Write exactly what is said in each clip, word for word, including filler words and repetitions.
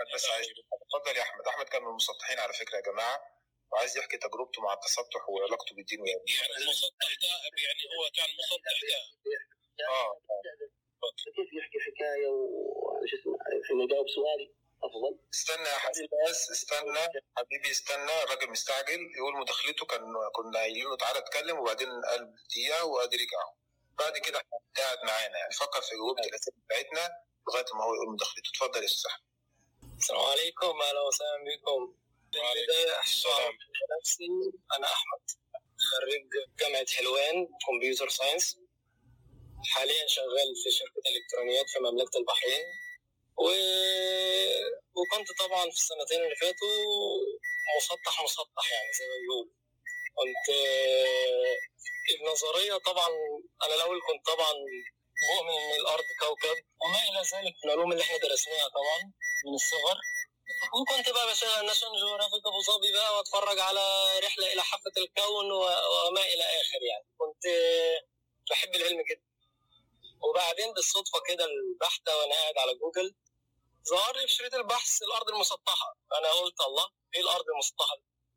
بس عايز اتفضل يا احمد. احمد كان من المسطحين على فكره يا جماعه، وعايز يحكي تجربته مع التسطح وعلاقته بالدين. يعني المسطح ده يعني هو كان مسطح ده اه كيف يحكي حكايه وش اسمه الحين يجاوب سؤالي افضل. استنى يا حبيبي بس استنى حبيبي استنى، الراجل مستعجل يقول مداخلته. كان كنا قايلين له تعالى اتكلم وبعدين قال دقيقه وادي رجعوا بعد كده قاعد معانا. يعني فكر في جوابة الاسئله بتاعتنا لغايه ما هو يقول مداخلته. اتفضل يا استاذ احمد. السلام عليكم، اهلا وسهلا بكم. بالبدايه احسن نفسي، انا احمد خريج جامعه حلوان كمبيوتر ساينس، حاليا شغال في شركه الكترونيات في مملكه البحرين، و... وكنت طبعا في السنتين اللي فاتوا مسطح مسطح يعني زي ما بيقولوا. كنت النظريه طبعا انا الاول كنت طبعا مؤمن ان الارض كوكب وما الى ذلك من العلوم اللي احنا درسناها طبعا من الصغر، وكنت بقى بشغل ناشونال جيوغرافيك ابو ظبي بقى واتفرج على رحله الى حافه الكون وما الى اخر. يعني كنت بحب العلم جدا. وبعدين بالصدفه كده البحثه وانا قاعد على جوجل ظهر لي في شريط البحث الارض المسطحه. انا قلت الله، ايه الارض المسطحه؟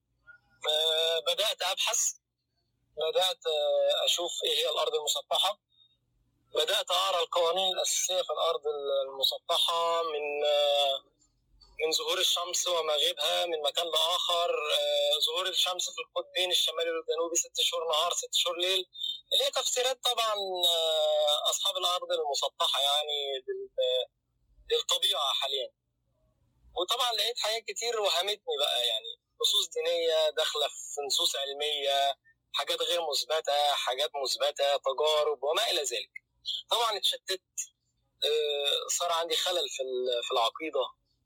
بدات ابحث، بدات اشوف ايه هي الارض المسطحه، بدات اقرا القوانين الاساسيه في الارض المسطحه، من من ظهور الشمس ومغيبها من مكان لاخر، ظهور الشمس في القطبين الشمالي والجنوبي، ست شهور نهار ست شهور ليل، اللي هي تفسيرات طبعا اصحاب الارض المسطحه يعني للطبيعه حاليا. وطبعا لقيت حاجات كتير وهمتني بقى، يعني نصوص دينيه داخله في نصوص علميه، حاجات غير مثبته، حاجات مثبته، تجارب وما الى ذلك. طبعا اتشتت، صار عندي خلل في في العقيده.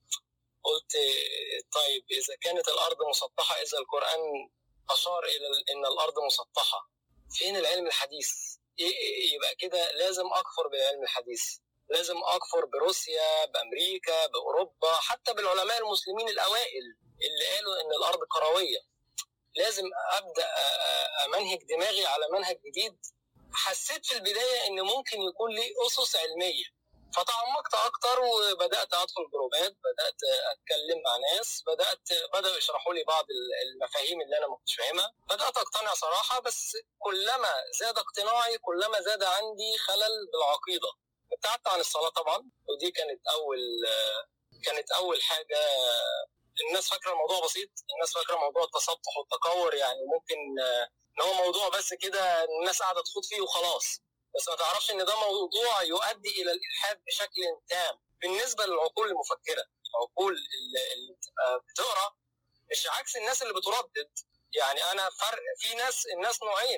قلت طيب اذا كانت الارض مسطحه، اذا القران اشار الى ان الارض مسطحه، فين العلم الحديث؟ يبقى كده لازم اكفر بالعلم الحديث، لازم اكفر بروسيا، بامريكا، باوروبا، حتى بالعلماء المسلمين الاوائل اللي قالوا ان الارض كرويه. لازم ابدا امنهج دماغي على منهج جديد. حسيت في البدايه ان ممكن يكون لي اسس علميه، فتعمقت اكتر وبدات ادخل جروبات، بدات اتكلم مع ناس، بدات بداوا يشرحوا لي بعض المفاهيم اللي انا ما كنتش فاهمها، بدات اقتنع صراحه. بس كلما زاد اقتناعي كلما زاد عندي خلل بالعقيده. ابتعدت عن الصلاه طبعا، ودي كانت اول كانت اول حاجه. الناس فاكره الموضوع بسيط، الناس فاكره موضوع التسطح والتكور يعني ممكن ان هو موضوع بس كده الناس قاعده تخوض فيه وخلاص، بس ما تعرفش ان ده موضوع يؤدي الى الالحاد بشكل تام بالنسبه للعقول المفكره. العقول اللي بتقرا مش عكس الناس اللي بتردد. يعني انا فرق في ناس، الناس نوعين،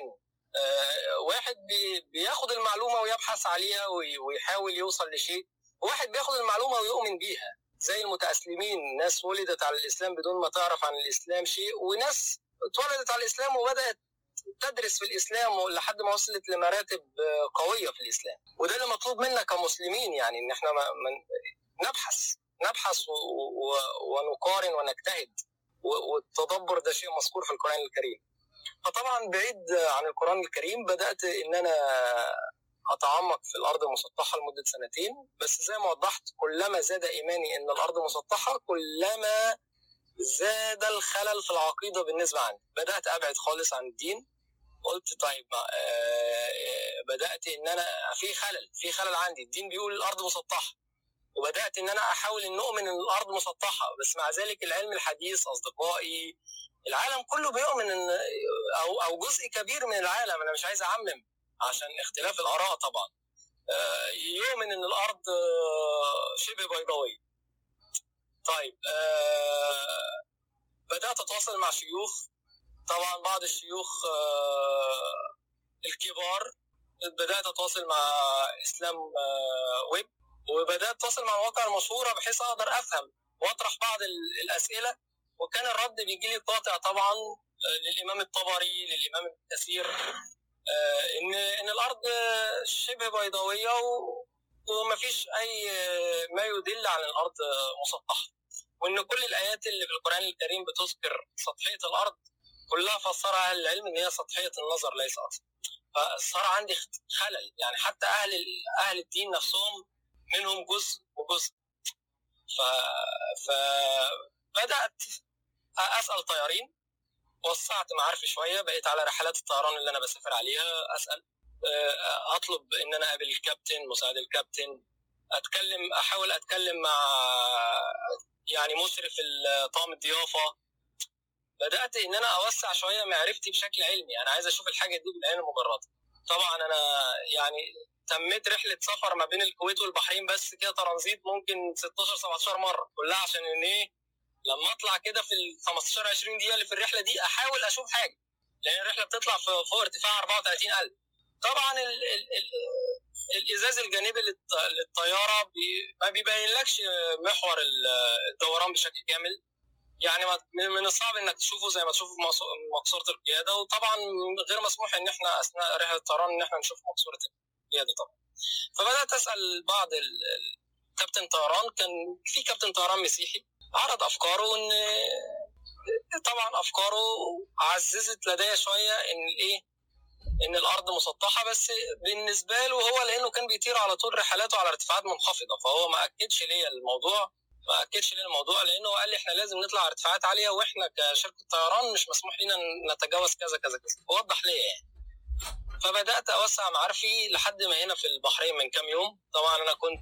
آه واحد بي بياخد المعلومه ويبحث عليها ويحاول يوصل لشيء، وواحد بياخد المعلومه ويؤمن بيها، زي المتأسلمين، ناس ولدت على الاسلام بدون ما تعرف عن الاسلام شيء، وناس اتولدت على الاسلام وبدات تدرس في الاسلام لحد ما وصلت لمراتب قويه في الاسلام. وده اللي مطلوب منا كمسلمين، يعني ان احنا نبحث نبحث ونقارن ونجتهد، والتدبر ده شيء مذكور في القرآن الكريم. فطبعا بعيد عن القرآن الكريم بدات ان انا اتعمق في الارض المسطحه لمده سنتين. بس زي ما وضحت، كلما زاد ايماني ان الارض مسطحه كلما زاد الخلل في العقيده بالنسبه عندي. بدات ابعد خالص عن الدين. قلت طيب آه بدات ان انا في خلل في خلل عندي. الدين بيقول الارض مسطحه، وبدات ان انا احاول ان اؤمن ان الارض مسطحه، بس مع ذلك العلم الحديث اصدقائي العالم كله بيؤمن ان او او جزء كبير من العالم، انا مش عايز اعمم عشان اختلاف الاراء طبعا، آه يؤمن ان الارض آه شبه بيضاويه. طيب آه بدات اتواصل مع شيوخ، طبعا بعض الشيوخ آه الكبار. بدات اتواصل مع اسلام آه ويب، وبدات اتواصل مع المواقع المشهوره بحيث اقدر افهم واطرح بعض الاسئله. وكان الرد بيجي لي قاطع طبعا للامام الطبري، للامام ابن كثير، آه ان ان الارض شبه بيضاويه ومفيش اي ما يدل على الارض مسطحه، وان كل الايات اللي في القران الكريم بتذكر سطحيه الارض كلها فسرها اهل العلم ان هي سطحيه النظر ليس اكثر. فصار عندي خلل، يعني حتى اهل اهل الدين نفسهم منهم جزء وجزء. فبدات اسال طيارين، وسعت معارفي شويه، بقيت على رحلات الطيران اللي انا بسافر عليها اسال، اطلب ان انا اقابل الكابتن، مساعد الكابتن، اتكلم، احاول اتكلم مع يعني مشرف طاقم الضيافه. بدات ان انا اوسع شويه معرفتي بشكل علمي، انا عايز اشوف الحاجه دي بالعين المجرده. طبعا انا يعني تميت رحله سفر ما بين الكويت والبحرين بس كده ترانزيت ممكن ستاشر سبعتاشر مره، كلها عشان ان ايه لما اطلع كده في ال خمستاشر عشرين دقيقه اللي في الرحله دي احاول اشوف حاجه، لان الرحله بتطلع فوق ارتفاع اربعة وتلاتين ألف. طبعا ال ال ال الازاز الجانبي للطياره بي ما بيبينلكش محور الدوران بشكل كامل، يعني من الصعب انك تشوفه زي ما تشوفه في مقصوره القياده، وطبعا غير مسموح ان احنا اثناء رحله الطيران ان احنا نشوف مقصوره القياده طبعا. فبدات اسال بعض كابتن طيران، كان في كابتن طيران مسيحي عرض افكاره، ان طبعا افكاره عززت لدي شويه ان الايه ان الارض مسطحه، بس بالنسبه له هو لانه كان بيطير على طول رحلاته على ارتفاعات منخفضه، فهو ما اكدش لي الموضوع ما اكدش لي الموضوع لانه قال لي احنا لازم نطلع على ارتفاعات عاليه، واحنا كشركه طيران مش مسموح لنا نتجاوز كذا كذا كذا، وضح لي يعني. فبدات اوسع معارفي لحد ما هنا في البحرين من كام يوم. طبعا انا كنت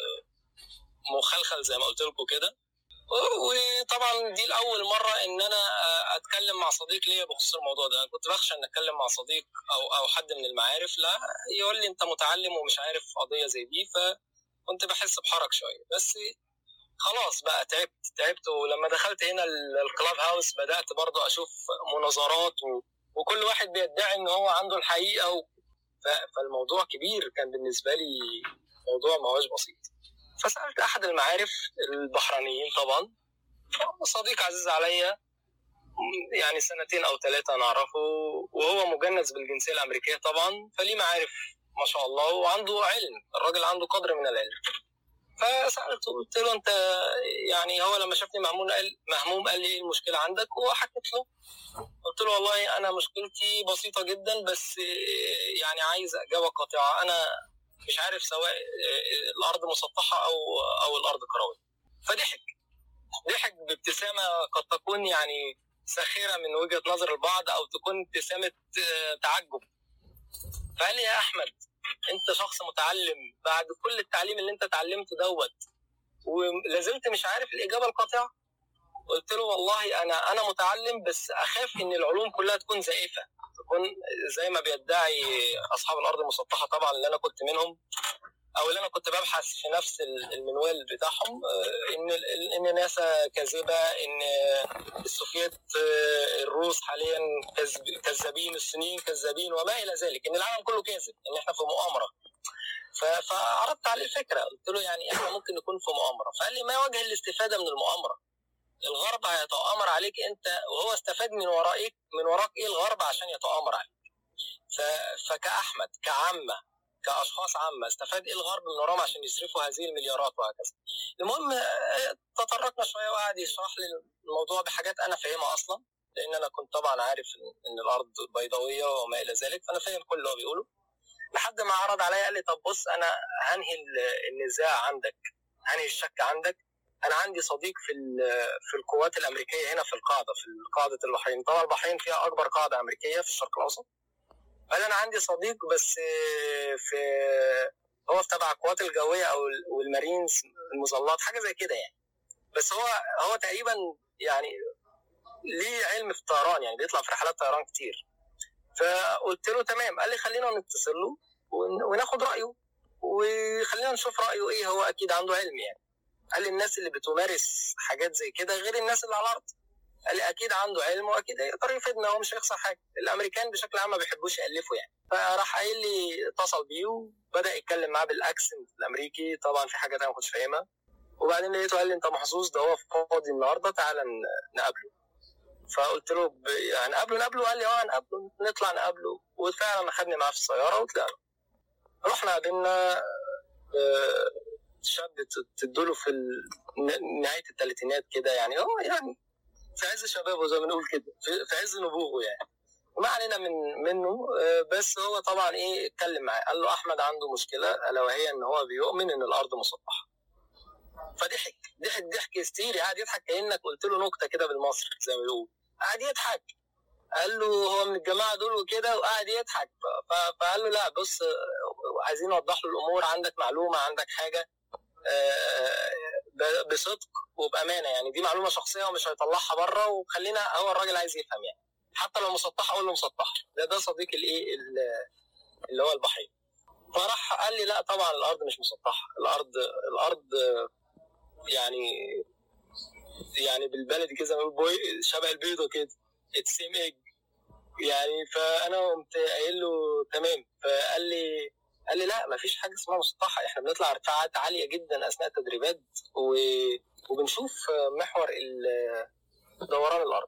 مخلخل زي ما قلت لكم كده، وطبعا دي الاول مره ان انا اتكلم مع صديق ليا بخصوص الموضوع ده. انا كنت بخشى ان اتكلم مع صديق او او حد من المعارف، لا يقول لي انت متعلم ومش عارف قضيه زي دي، فكنت بحس بحرج شويه. بس خلاص بقى تعبت تعبت ولما دخلت هنا الكلاب هاوس بدات برضو اشوف مناظرات و... وكل واحد بيدعي ان هو عنده الحقيقه و... ف... فالموضوع كبير كان بالنسبه لي، موضوع ما هوش بسيط. فسالت احد المعارف البحرينيين، طبعا صديق عزيز عليا يعني سنتين او ثلاثه نعرفه، وهو مجنس بالجنسيه الامريكيه طبعا، فليه معارف ما شاء الله وعنده علم، الراجل عنده قدر من العلم. فسالته قلت له انت يعني، هو لما شافني مهموم قال مهموم قال لي ايه المشكله عندك، وحكيت له. قلت له والله انا مشكلتي بسيطه جدا، بس يعني عايز اجابه قاطعه، انا مش عارف سواء الارض مسطحه او او الارض كرويه. فضحك ضحك بابتسامه قد تكون يعني ساخره من وجهه نظر البعض، او تكون ابتسامه تعجب. فقال لي يا احمد انت شخص متعلم، بعد كل التعليم اللي انت اتعلمته دوت ولازلت مش عارف الاجابه القاطعه؟ قلت له والله انا انا متعلم، بس اخاف ان العلوم كلها تكون زائفه، تكون زي ما بيدعي اصحاب الارض المسطحه طبعا اللي انا كنت منهم، او اللي انا كنت ببحث في نفس المنوال بتاعهم، ان ان ناسا كاذبه، ان السوفييت الروس حاليا كذابين، الصينيين كذابين، وما الى ذلك، ان العالم كله كاذب، ان احنا في مؤامره. فعرضت عليه فكره، قلت له يعني احنا ممكن نكون في مؤامره. فقال لي ما وجه الاستفاده من المؤامره؟ الغرب هيتآمر عليك انت، وهو استفاد من ورائك من وراك ايه الغرب عشان يتآمر عليك؟ فكأحمد كعامه كاشخاص عامه استفاد ايه الغرب من وراهم عشان يصرفوا هذه المليارات وهكذا. المهم تطرقنا شويه وقعد يشرح لي الموضوع بحاجات انا فاهمها اصلا، لان انا كنت طبعا عارف ان الارض بيضاويه وما الى ذلك، فانا فاهم كل اللي هو بيقوله. لحد ما عرض عليا قال لي طب بص انا هنهي النزاع عندك، هنهي الشك عندك. انا عندي صديق في في القوات الامريكيه هنا في القاعده في قاعده البحرين، طبعا البحرين فيها اكبر قاعده امريكيه في الشرق الاوسط. قال انا عندي صديق بس في هو في تبع القوات الجويه او والمارينز المظلات حاجه زي كده يعني، بس هو هو تقريبا يعني ليه علم في الطيران، يعني بيطلع في رحلات طيران كتير. فقلت له تمام. قال لي خلينا نتصل له وناخد رايه وخلينا نشوف رايه ايه، هو اكيد عنده علم يعني. قال لي الناس اللي بتمارس حاجات زي كده غير الناس اللي على الارض. قال لي اكيد عنده علم واكيد يقدر يفيدنا، هو مش هيخسر حاجه. الامريكان بشكل عام ما بيحبوش يالفوا يعني. فراح قايل لي اتصل بيه وبدا يتكلم معاه بالاكسنت الامريكي، طبعا في حاجات انا ما كنتش فاهمها. وبعدين لقيته قال لي انت محظوظ، ده هو فاضي النهارده تعالى نقابله. فقلت له ب... يعني نقابله نقابله قال لي اه نقابله، نطلع نقابله. وفعلا خدني معاه في السياره وطلعنا. رحنا قابلنا شاب تدوله في نهايه الثلاثينات كده يعني، هو يعني في عز شبابه زي ما بنقول كده، في عز نبوغه يعني. وما علينا من منه، بس هو طبعا ايه اتكلم معاه قال له احمد عنده مشكله الا وهي ان هو بيؤمن ان الارض مسطحه. فضحك ضحك ضحك هستيري، قاعد يضحك كانك قلت له نكته كده بالمصري زي ما بيقولوا، قاعد يضحك. قال له هو من الجماعه دول وكده، وقاعد يضحك. فقال له لا بص، عايزين نوضح له الامور، عندك معلومه عندك حاجه بصدق وبامانه، يعني دي معلومه شخصيه ومش هيطلعها بره، وخلينا هو الراجل عايز يفهم يعني، حتى لو مسطح اقول له مسطح. ده ده صديق الايه اللي هو البحيري. فراح قال لي لا طبعا الارض مش مسطحه، الارض الارض يعني يعني بالبلدي كده شبه البيضه كده، اتسيم ايج يعني. فانا قمت قايل له تمام. فقال لي قال لي لا مفيش حاجه اسمها مسطحه، احنا بنطلع ارتفاعات عاليه جدا اثناء التدريبات وبنشوف محور دوران الارض.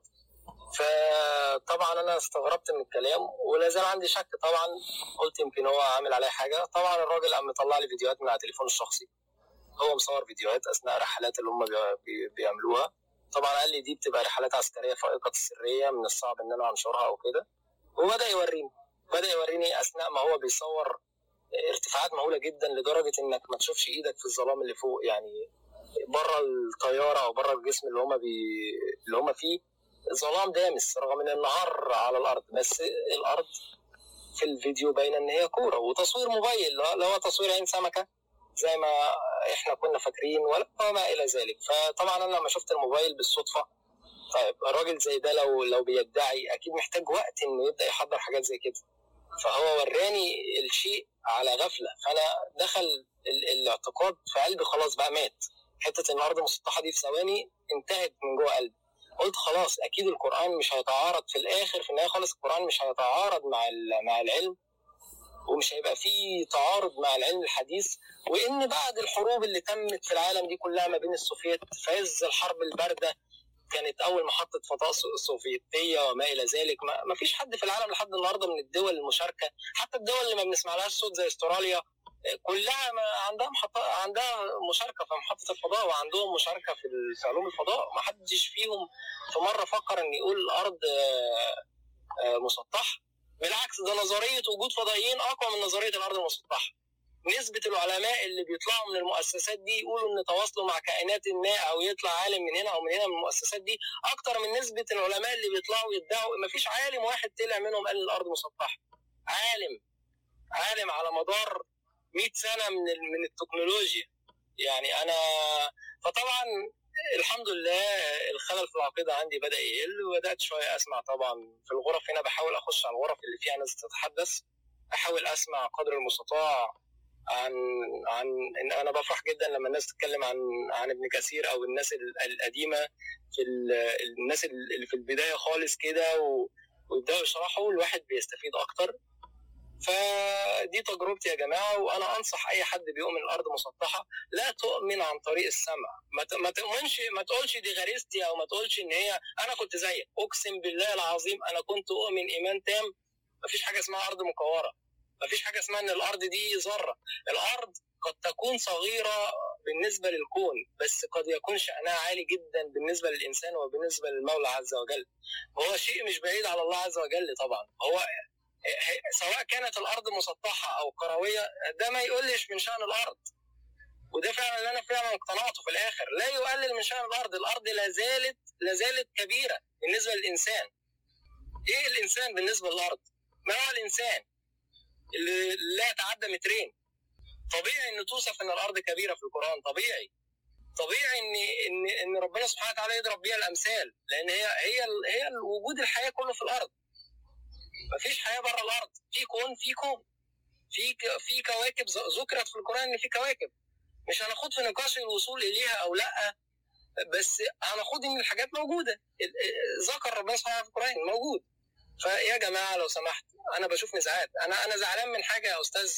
فطبعا انا استغربت من الكلام ولا زال عندي شك طبعا، قلت يمكن هو عامل عليه حاجه. طبعا الراجل قام مطلع لي فيديوهات من على تليفونه الشخصي، هو مصور فيديوهات اثناء رحلات اللي هم بيعملوها. طبعا قال لي دي بتبقى رحلات عسكريه فائقه السريه، من الصعب ان انا انشرها او كده. وبدا يوريني بدا يوريني اثناء ما هو بيصور ارتفاعات مهوله جدا، لدرجه انك ما تشوفش ايدك في الظلام اللي فوق، يعني بره الطياره او بره الجسم اللي هم بي... اللي هم فيه ظلام دامس، رغم ان النهار على الارض، بس الارض في الفيديو باينه ان هي كوره. وتصوير موبايل، لا هو تصوير عين سمكه زي ما احنا كنا فاكرين ولا ما الى ذلك. فطبعا انا لما شفت الموبايل بالصدفه، طيب الراجل زي ده لو لو بيدعي اكيد محتاج وقت انه يبدا يحضر حاجات زي كده. فهو وراني الشيء على غفله، فانا دخل الاعتقاد في قلبي، خلاص بقى مات. حته ان الارض مسطحه دي في ثواني انتهت من جوه قلبي. قلت خلاص اكيد القران مش هيتعارض في الاخر، في النهايه خالص القران مش هيتعارض مع مع العلم، ومش هيبقى فيه تعارض مع العلم الحديث. وان بعد الحروب اللي تمت في العالم دي كلها ما بين السوفيت في عز الحرب البارده، كانت اول محطه فضاء سوفيتيه وما الى ذلك، ما فيش حد في العالم لحد النهارده من الدول المشاركه، حتى الدول اللي ما بنسمعلهاش صوت زي استراليا، كلها ما عندها محطة عندها مشاركه في محطه الفضاء، وعندهم مشاركه في علوم الفضاء. ما حدش فيهم في مره فكر ان يقول الارض مسطحه. بالعكس، ده نظريه وجود فضائيين اقوى من نظريه الارض المسطحه. نسبه العلماء اللي بيطلعوا من المؤسسات دي يقولوا ان تواصلوا مع كائنات ما، او يطلع عالم من هنا او من هنا من المؤسسات دي، اكتر من نسبه العلماء اللي بيطلعوا يدعوا. ما فيش عالم واحد طلع منهم قال الارض مسطحه. عالم عالم على مدار مئة سنه من من التكنولوجيا يعني. انا فطبعا الحمد لله الخلل في العقيده عندي بدا يقل، وبدات شويه اسمع طبعا في الغرف هنا، بحاول اخش على الغرف اللي فيها ناس تتحدث، احاول اسمع قدر المستطاع عن عن إن انا بفرح جدا لما الناس تتكلم عن عن ابن كثير او الناس القديمه، في الناس اللي في البدايه خالص كده، ويبداوا يشرحوا، الواحد بيستفيد اكتر. فدي تجربتي يا جماعه. وانا انصح اي حد بيؤمن الارض مسطحه، لا تؤمن عن طريق السمع، ما تؤمنش، ما تقولش دي غريزتي، او ما تقولش ان هي انا كنت زيك. اقسم بالله العظيم انا كنت اؤمن ايمان تام مفيش حاجه اسمها ارض مكوره، مفيش حاجه اسمها ان الارض دي ذره. الارض قد تكون صغيره بالنسبه للكون، بس قد يكون شأنها عالي جدا بالنسبه للانسان وبالنسبه للمولى عز وجل. هو شيء مش بعيد على الله عز وجل طبعا. هو سواء كانت الارض مسطحه او كرويه، ده ما يقلش من شأن الارض. وده فعلا اللي انا فعلا اقتنعته في الاخر، لا يقلل من شأن الارض. الارض لا زالت لا زالت كبيره بالنسبه للانسان. ايه الانسان بالنسبه للارض؟ ما هو الانسان اللي لا يتعدى مترين. طبيعي ان توصف ان الارض كبيره في القران، طبيعي طبيعي ان ان ان ربنا سبحانه وتعالى يضرب بيها الامثال، لان هي هي هي وجود الحياه كله في الارض. مفيش حياه بره الارض، في كون في كون في في كواكب ذكرت في القران ان في كواكب. مش هناخد في نقاش الوصول اليها او لا، بس هناخد ان الحاجات موجوده، ذكر ربنا سبحانه في القران موجود. فيا جماعه لو سمحت، انا بشوف نزاعات، انا انا زعلان من حاجه يا استاذ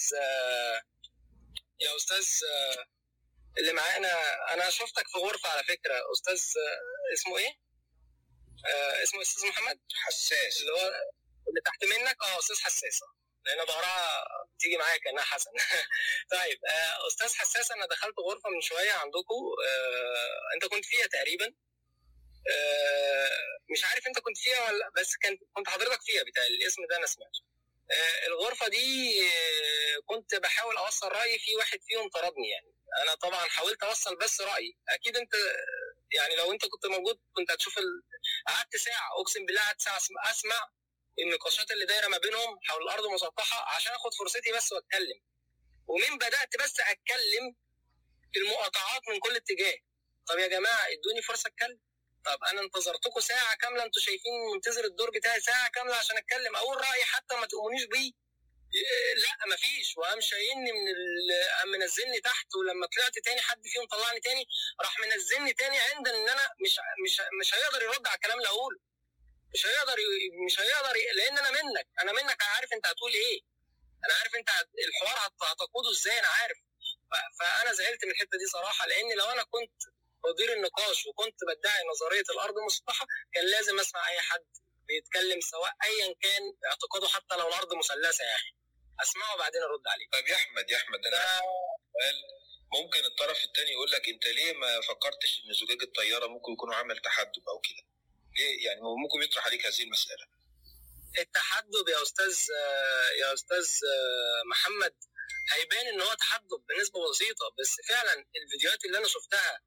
يا استاذ اللي معانا. انا شفتك في غرفه على فكره، استاذ اسمه ايه؟ آه اسمه استاذ محمد حساس، اللي هو اللي تحت منك. اه استاذ حساس، لان ظهرها تيجي معايا كانها حسن. طيب آه استاذ حساس، انا دخلت غرفه من شويه عندكم، آه انت كنت فيها تقريبا، آه مش عارف انت كنت فيها ولا، بس كنت كنت حضرتك فيها، بتاع الاسم ده انا سمعته. آه الغرفه دي آه كنت بحاول اوصل رايي، في واحد فيهم طردني يعني، انا طبعا حاولت اوصل بس رايي. اكيد انت يعني لو انت كنت موجود كنت هتشوف ال... قعدت ساعه، اقسم بالله قعدت ساعه اسمع النقاشات اللي دايره ما بينهم حول الارض المسطحه عشان اخد فرصتي بس واتكلم. ومن بدات بس اتكلم المقاطعات من كل اتجاه. طب يا جماعه ادوني فرصه اتكلم. طب انا انتظرتكم ساعه كامله، انتوا شايفين منتظر الدور بتاعي ساعه كامله عشان اتكلم اقول رايي حتى ما تؤمنيش بيه. لا مفيش. وقام شايلني من ال... قام منزلني تحت، ولما طلعت تاني حد فيهم طلعني تاني راح منزلني تاني عند ان انا مش مش مش هيقدر يرد على الكلام اللي هقوله. مش هيقدر مش هيقدر لان انا منك انا منك انا عارف انت هتقول ايه. انا عارف انت الحوار هتقوده ازاي. انا عارف. فانا زعلت من الحته دي صراحه، لان لو انا كنت مدير النقاش وكنت بدعي نظريه الارض المسطحه كان لازم اسمع اي حد بيتكلم سواء ايا كان اعتقاده، حتى لو الارض مثلثه يا اخي اسمعه وبعدين ارد عليه. طب يا احمد يا احمد انا سؤال. ممكن الطرف الثاني يقول لك انت ليه ما فكرتش ان زجاج الطياره ممكن يكونوا عمل تحدب او كده؟ ليه يعني ممكن يطرح عليك هذه المساله؟ التحدب يا استاذ يا استاذ محمد هيبان ان هو تحدب بنسبه بسيطه، بس فعلا الفيديوهات اللي انا شفتها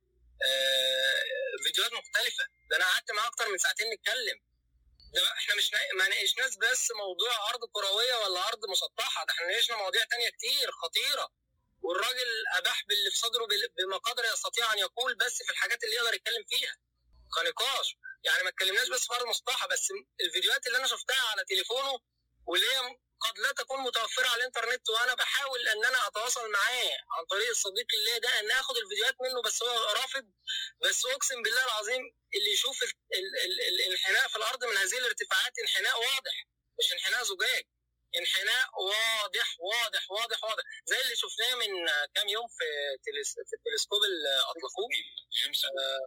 فيديوهات مختلفه. ده انا قعدت معاه اكتر من ساعتين نتكلم. ده احنا مش ما ناقشناش بس موضوع ارض كرويه ولا ارض مسطحه، ده احنا ناقشنا مواضيع تانية كتير خطيره، والراجل اباح باللي في صدره بما قدر يستطيع ان يقول بس في الحاجات اللي يقدر يتكلم فيها كنقاش. يعني ما اتكلمناش بس في ارض مسطحه، بس الفيديوهات اللي انا شفتها على تليفونه واللي هي قد لا تكون متوفره على الانترنت، وانا بحاول ان انا اتواصل معاه عن طريق الصديق اللي ده ان اخد الفيديوهات منه، بس هو رافض. بس اقسم بالله العظيم اللي يشوف ال ال ال ال الانحناء في الارض من هذه الارتفاعات انحناء واضح، مش انحناء زجاج، انحناء واضح واضح واضح واضح زي اللي شفناه من كام يوم في تلس في التلسكوب اللي اطلقوه جيمس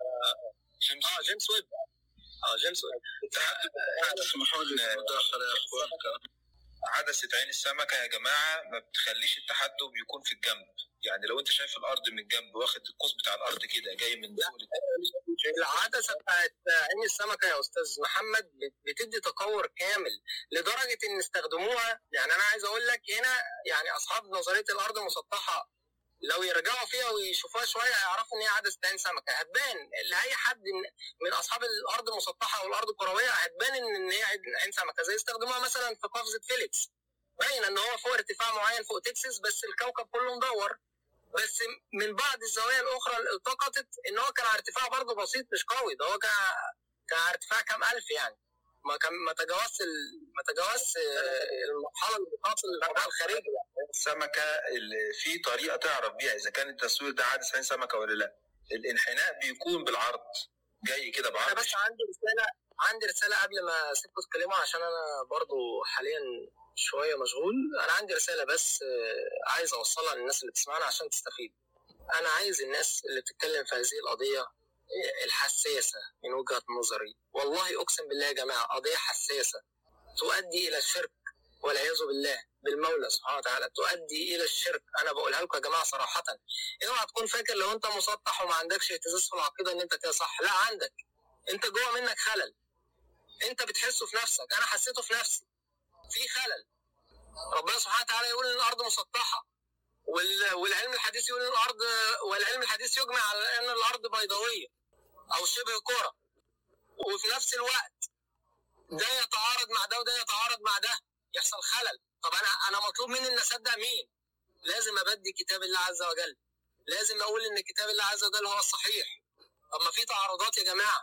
جيمس اه جيمس ويب اه جيمس ويب. اسمحوا لي مداخله يا اخوان. عدسة عين السمكة يا جماعة ما بتخليش التحدب يكون في الجنب. يعني لو انت شايف الارض من الجنب واخد القوس بتاع الارض كده جاي من فوق. العدسة بتاعت عين السمكة يا استاذ محمد بتدي تقور كامل لدرجة ان استخدموها. يعني انا عايز اقول لك هنا يعني اصحاب نظرية الارض المسطحة لو يرجعوا فيها ويشوفوها شويه هيعرفوا ان هي عدسه عين سمكه. هتبان لاي حد من اصحاب الارض المسطحه او الارض الكرويه هتبان ان هي عين سمكه، زي استخدموها مثلا في قفزه فيليكس. باين ان هو فوق ارتفاع معين فوق تكساس بس الكوكب كله مدور، بس من بعض الزوايا الاخرى اللي التقطت ان هو كان على ارتفاع برضه بسيط مش قوي. ده هو كان كان على ارتفاع كام الف، يعني ما كان ما تجاوزش ما تجاوزش المرحله اللي بتوصل للارتفاع الخارجي. السمكه اللي في طريقه تعرف بيها اذا كان التصوير ده عدسه عين سمكه ولا لا. الانحناء بيكون بالعرض جاي كده بعرض. انا بس عندي رساله عندي رساله قبل ما اسيبكم تتكلموا عشان انا برضو حاليا شويه مشغول. انا عندي رساله بس عايز اوصلها للناس اللي بتسمعنا عشان تستفيد. انا عايز الناس اللي بتتكلم في هذه القضيه الحساسه من وجهه نظري، والله اقسم بالله يا جماعه قضيه حساسه تؤدي الى الشرك والعياذ بالله بالمولى سبحانه وتعالى، تؤدي الى الشرك. انا بقولها لكم يا جماعه صراحه. اوعى تكون فاكر لو انت مسطح وما عندكش اهتزاز في العقيده ان انت كده صح. لا، عندك. انت جوه منك خلل، انت بتحسه في نفسك، انا حسيته في نفسي. في خلل. ربنا سبحانه وتعالى يقول ان الارض مسطحه، والعلم الحديث يقول ان الارض والعلم الحديث يجمع على ان الارض بيضاويه او شبه كره، وفي نفس الوقت ده يتعارض مع ده وده يتعارض مع ده، يحصل خلل. طب انا انا مطلوب مني ان اصدق مين؟ لازم ابدي كتاب الله عز وجل، لازم اقول ان كتاب الله عز وجل هو الصحيح. طب ما في تعارضات يا جماعه،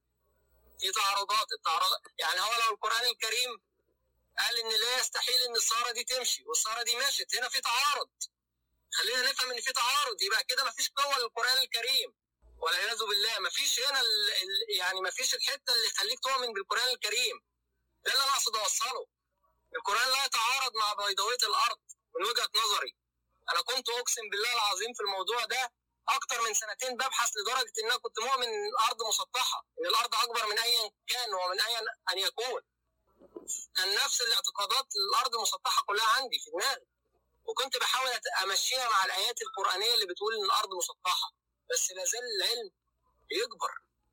في تعارضات. التعارض يعني هو لو القران الكريم قال ان لا يستحيل ان الساره دي تمشي والساره دي مشت، هنا في تعارض. خلينا نفهم ان في تعارض، يبقى كده ما فيش قوه للقران الكريم والعياذ بالله. ما فيش هنا ال ال يعني ما فيش الحته اللي يخليك تؤمن بالقران الكريم. ده اللي انا اقصد اوصله. القرآن لا يتعارض مع بيضاوية الأرض من وجهة نظري. أنا كنت أقسم بالله العظيم في الموضوع ده أكتر من سنتين ببحث لدرجة إن أنا كنت مؤمن إن الأرض مسطحة، إن الأرض أكبر من أيا كان ومن أيا أن يكون. كان نفس الاعتقادات الأرض مسطحة كلها عندي في دماغي، وكنت بحاول أمشيها مع الآيات القرآنية اللي بتقول إن الأرض مسطحة، بس لا زال العلم يكبر.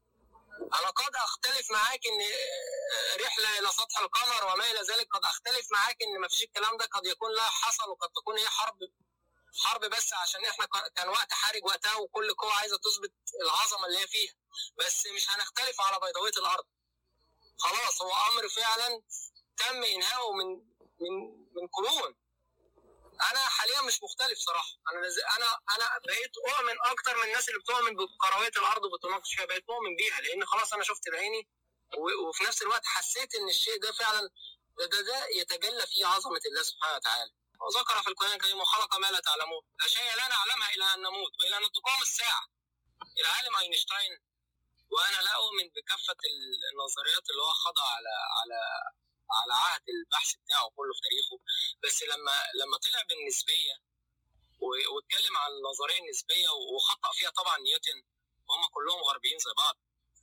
أنا قد أختلف معاك إن رحلة إلى سطح القمر وما إلى ذلك، قد أختلف معاك إن ما فيش الكلام ده، قد يكون لا حصل وقد تكون هي حرب حرب بس عشان احنا كان وقت حرج وقتها وكل قوه عايزه تثبت العظمه اللي هي فيها، بس مش هنختلف على بيضاويه الارض. خلاص هو امر فعلا تم انهائه من من من قرون. انا حاليا مش مختلف صراحه، انا انا انا بقيت اؤمن اكتر من الناس اللي بتؤمن بكرويه الارض وبتناقش فيها، بقيت مؤمن بيها لان خلاص انا شفت بعيني، وفي نفس الوقت حسيت ان الشيء ده فعلا ده ده, ده يتجلى فيه عظمه الله سبحانه وتعالى. وذكر في القران الكريم وخلق ما لا تعلمون، اشياء لا نعلمها الى ان نموت والى ان تقام الساعه. العالم اينشتاين، وانا لا اؤمن بكافه النظريات اللي هو خضع على على على عهد البحث بتاعه كله في تاريخه، بس لما لما طلع بالنسبيه واتكلم عن النظريه النسبيه وخطأ فيها طبعا نيوتن، وهم كلهم غربيين زي بعض،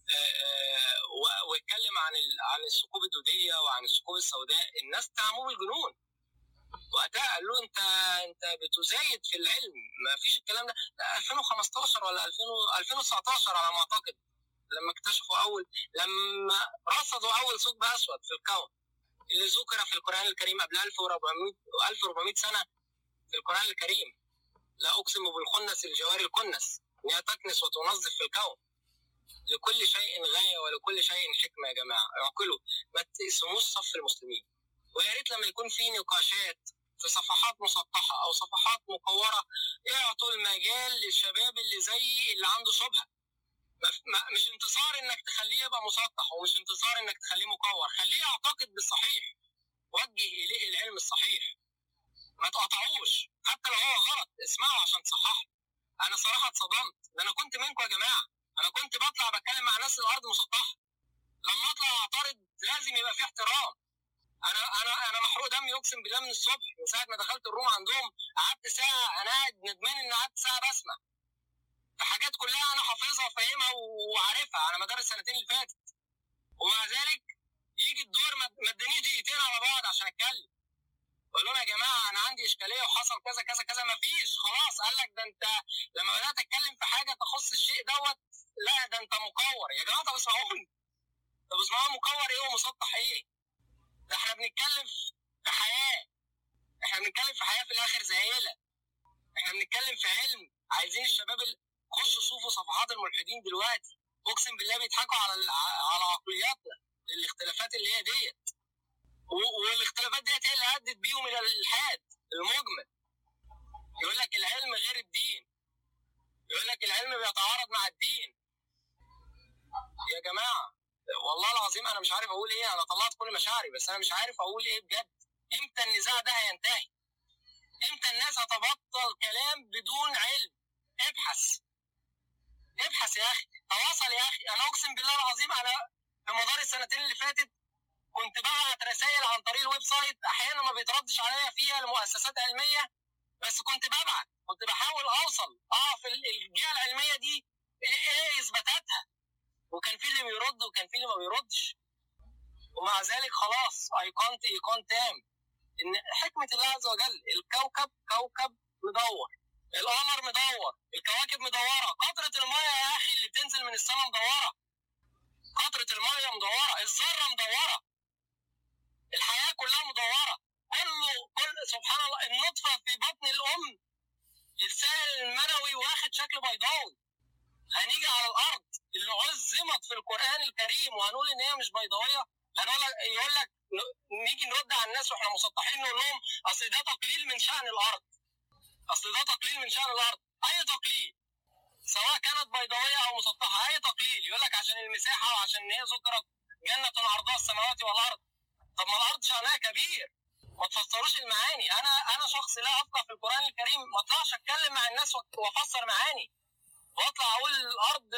واتكلم عن عن الثقوب الدوديه وعن الثقوب السوداء، الناس اتهموه بالجنون. وقتها قال له انت انت بتزايد في العلم، ما فيش الكلام ده. ألفين وخمستاشر ولا ألفين وتسعتاشر على ما اعتقد لما اكتشفوا اول لما رصدوا اول ثقب اسود في الكون اللي ذكر في القرآن الكريم قبل ألف وأربعمائة سنة في القرآن الكريم. لا أقسم بالخنس الجوار الكنس إنها تكنس وتنظف في الكون. لكل شيء غاية ولكل شيء حكمة يا جماعة، اعقلوا، ما تقسموش صف المسلمين. ويا ريت لما يكون في نقاشات في صفحات مسطحة أو صفحات مكورة اعطوا المجال للشباب اللي زي اللي عنده شبهة. مش انتصار انك تخليه يبقى مسطح، ومش انتصار انك تخليه مكور، خليه يعتقد بالصحيح، وجه اليه العلم الصحيح، ما تقطعوش حتى لو هو غلط، اسمعوا عشان تصححوا. انا صراحه اتصدمت، ده انا كنت منكم يا جماعه، انا كنت بطلع بتكلم مع ناس الارض مسطحه، لما اطلع اعترض لازم يبقى في احترام. انا انا انا محروق دمي اقسم بالله من الصبح، من ساعه ما دخلت الروم عندهم قعدت ساعه، انا قاعد ندمان ان قعدت ساعه بسمع حاجات كلها انا حافظها وفاهمها وعارفها على مدار السنتين اللي فاتت، ومع ذلك يجي الدور ما ادانيش دقيقتين على بعض عشان اتكلم. بقول لهم يا جماعه انا عندي اشكاليه وحصل كذا كذا كذا، ما فيش خلاص. قال لك ده انت لما بدات اتكلم في حاجه تخص الشيء دوت، لا ده انت مكور يا جماعه. طب اسمعوني، طب اسمعوا، مكور ايه ومسطح ايه؟ ده احنا بنتكلم في حياه، احنا بنتكلم في حياه في الاخر زهيله، احنا بنتكلم في علم. عايزين الشباب اللي خشوا شوفوا صفحات الملحدين دلوقتي، اقسم بالله بيضحكوا على على عقلياتنا، الاختلافات اللي هي ديت، والاختلافات ديت هي اللي ادت بيهم الى الالحاد المجمل. يقول لك العلم غير الدين، يقول لك العلم بيتعارض مع الدين. يا جماعه والله العظيم انا مش عارف اقول ايه، انا طلعت كل مشاعري بس انا مش عارف اقول ايه بجد. امتى النزاع ده هينتهي؟ امتى الناس هتبطل كلام بدون علم؟ ابحث ابحث يا اخي، تواصل يا اخي. انا اقسم بالله العظيم انا في مدار السنتين اللي فاتت كنت ببعت رسائل عن طريق الويب سايت، احيانا ما بيتردش عليا فيها لمؤسسات علميه، بس كنت ببعت، كنت بحاول اوصل اعرف الجهه العلميه دي ايه اثباتاتها، وكان في اللي بيرد وكان في اللي ما بيردش. ومع ذلك خلاص ايقنت ايقان تام ان حكمه الله عز وجل. الكوكب كوكب مدور، القمر مدور، الكواكب مدوره، قطره الميه يا اخي اللي بتنزل من السماء مدوره، قطره الميه مدوره، الذره مدوره، الحياه كلها مدوره، كله كل سبحان الله. النطفه في بطن الام السائل المنوي واخد شكل بيضاوي. هنيجي على الارض اللي عظمت في القران الكريم وهنقول ان هي مش بيضاويه، هنقول يقول لك نيجي نرد على الناس واحنا مسطحين نقول لهم اصل ده تقليل من شان الارض، اصل ده تقليل من شان الارض. اي تقليل سواء كانت بيضاويه او مسطحه، اي تقليل يقول لك عشان المساحه وعشان ان هي ذكرت جنه عرضها السماوات والارض. طب ما الارض شانها كبير، ما تفسروش المعاني. انا انا شخص لا افقه في القران الكريم، ما اطلعش اتكلم مع الناس وافسر معاني واطلع اقول الارض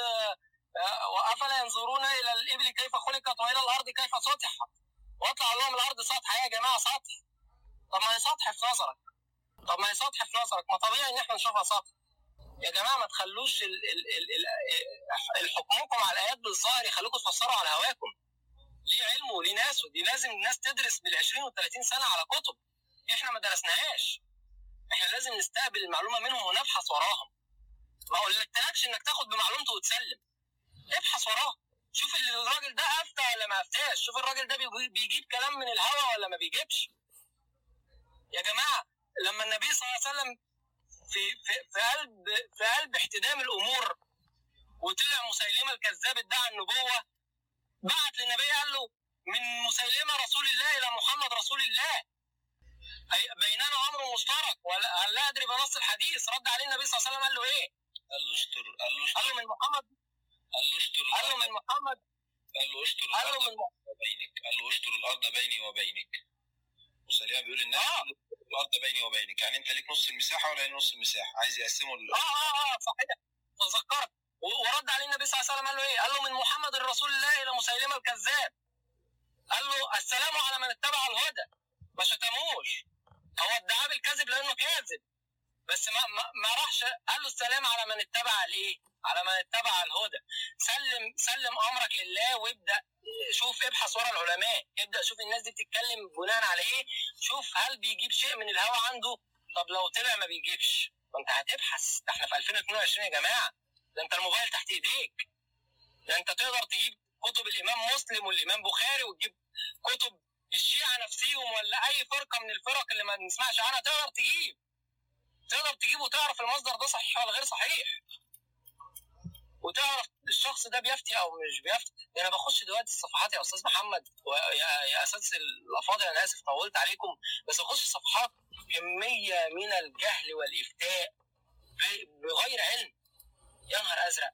وافلا ينظرون الى الابل كيف خلقت والى الارض كيف سطحت، واطلع اقول لهم الارض سطح. يا جماعه سطح؟ طب ما هي سطح في نظرك، طب ما هي سطح في نظرك، ما طبيعي ان احنا نشوفها سطح. يا جماعه ما تخلوش ال ال ال ال الحكمكم على الايات بالظاهر يخلوكم تفسروا على هواكم. ليه علم وليه ناس، ودي لازم الناس تدرس بالعشرين والثلاثين سنه على كتب احنا ما درسناهاش. احنا لازم نستقبل المعلومه منهم ونبحث وراهم. ما قلتلكش انك تاخد بمعلومته وتسلم، ابحث وراه، شوف الراجل ده افتى ولا ما افتاش، شوف الراجل ده بيجيب كلام من الهوا ولا ما بيجيبش. يا جماعه لما النبي صلى الله عليه وسلم في في في قلب في قلب احتدام الامور، وطلع مسيلمه الكذاب ادعى النبوه، بعت للنبي قال له من مسيلمه رسول الله الى محمد رسول الله، بيننا امر مشترك ولا لا ادري بنص الحديث. رد عليه النبي صلى الله عليه وسلم قال له ايه؟ قال له اشتر قال له قال له من محمد قال له اشتر قال له من محمد قال له اشتر قال له الارض من بينك قال له اشتر الارض بيني وبينك. مسيلمه بيقول للناس آه. الارض بيني وبينك، يعني انت ليك نص المساحه ولا نص المساحه، عايز يقسموا اه اه اه صحيح تذكرت. ورد عليه النبي صلى الله عليه وسلم قال له ايه؟ قال له من محمد رسول الله الى مسيلمه الكذاب. قال له السلام على من اتبع الهدى، ما شتموش، هو ادعاه بالكذب لانه كاذب، بس ما ما, ما راحش قال له السلام على من اتبع الايه؟ على من اتبع الهدى. سلم سلم امرك لله وابدا شوف، ابحث ورا العلماء، ابدا شوف الناس دي بتتكلم بناء على ايه، شوف هل بيجيب شيء من الهوى عنده. طب لو طلع ما بيجيبش فانت هتبحث. ده احنا في ألفين واثنين وعشرين يا جماعه، ده انت الموبايل تحت ايديك، ده انت تقدر تجيب كتب الامام مسلم والامام بخاري، وتجيب كتب الشيعة نفسيهم ولا اي فرقه من الفرق اللي ما نسمعش عنها، تقدر تجيب تقدر تجيب وتعرف المصدر ده صحيح ولا غير صحيح، وتعرف الشخص ده بيفتي او مش بيفتي. ده انا بخش دلوقتي الصفحات يا استاذ محمد ويا يا اساتذه الافاضل، انا اسف طولت عليكم، بس بخش صفحات كميه من الجهل والافتاء بغير علم. يا نهار ازرق،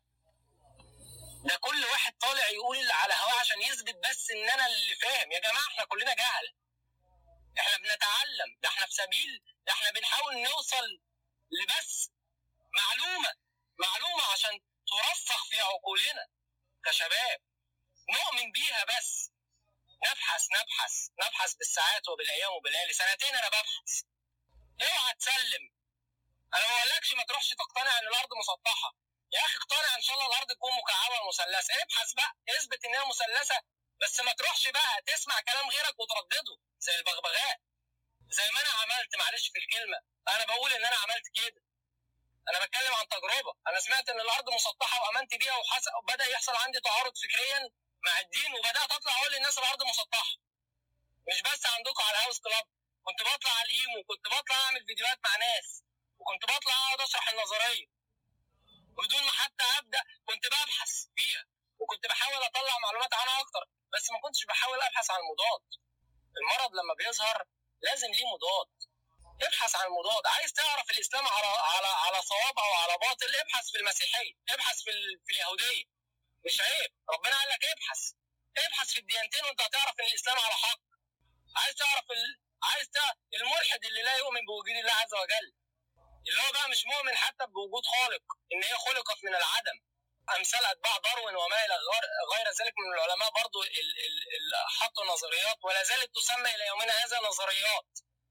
ده كل واحد طالع يقول اللي على هواه عشان يثبت بس ان انا اللي فاهم. يا جماعه احنا كلنا جهل، احنا بنتعلم، ده احنا في سبيل، ده احنا بنحاول نوصل لبس معلومه معلومه عشان ترسخ في عقولنا كشباب، نؤمن بيها، بس نبحث نبحث نبحث بالساعات وبالايام وبالليالي. سنتين انا ببحث، اوعى تسلم. انا ما بقولكش ما تروحش تقتنع ان الارض مسطحه، يا اخي اقتنع ان شاء الله الارض تكون مكعبه ومثلثه، ابحث بقى اثبت ان هي مثلثه، بس ما تروحش بقى تسمع كلام غيرك وتردده زي البغبغاء، زي ما انا عملت. معلش في الكلمه، انا بقول ان انا عملت كده، انا بتكلم عن تجربه. انا سمعت ان الارض مسطحه وامنت بيها، وبدا يحصل عندي تعارض فكريا مع الدين، وبدات اطلع اقول للناس الارض مسطحه. مش بس عندكم على الهاوس كلاب، كنت بطلع على الايمو، كنت بطلع اعمل فيديوهات مع ناس، وكنت بطلع اقعد اشرح النظريه بدون ما حتى ابدا. كنت ببحث فيها وكنت بحاول اطلع معلومات عنها اكتر، بس ما كنتش بحاول ابحث عن المضاد. المرض لما بيظهر لازم ليه مضاد، ابحث عن المضاد. عايز تعرف الاسلام على على على صواب او على باطل، ابحث في المسيحيه، ابحث في ال... في اليهوديه، مش عيب، ربنا قال لك ابحث ابحث في الديانتين وانت هتعرف ان الاسلام على حق. عايز تعرف ال... عايز تعرف الملحد اللي لا يؤمن بوجود الله عز وجل، اللي هو بقى مش مؤمن حتى بوجود خالق، ان هي خلقت من العدم، امثال اتباع داروين وما الى غير ذلك من العلماء برضو اللي حطوا نظريات ولا زالت تسمى الى يومنا هذا نظريات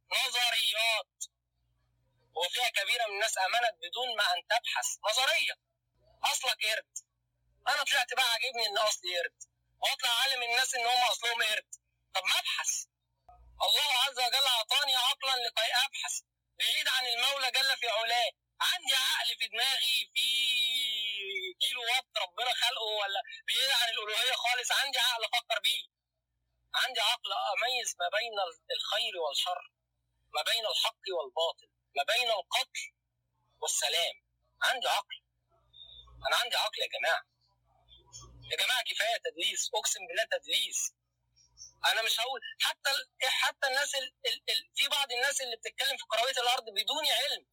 نظريات وفيها كبيره من الناس امنت بدون ما ان تبحث. نظريه اصلك قرد، انا طلعت بقى عاجبني ان اصلي قرد، واطلع اعلم الناس ان هم اصلهم قرد. طب ما ابحث، الله عز وجل اعطاني عقلا لكي ابحث بعيد عن المولى جل في علاه. عندي عقل في دماغي في كيلو وات ربنا خلقه، ولا بعيد عن الالوهيه خالص، عندي عقل افكر بيه، عندي عقل اميز ما بين الخير والشر، ما بين الحق والباطل، ما بين القتل والسلام. عندي عقل، انا عندي عقل يا جماعه. يا جماعه كفايه تدليس، اقسم بالله تدليس. انا مش هقول حتى ال... حتى الناس ال... ال... ال... في بعض الناس اللي بتتكلم في كرويه الارض بدون علم،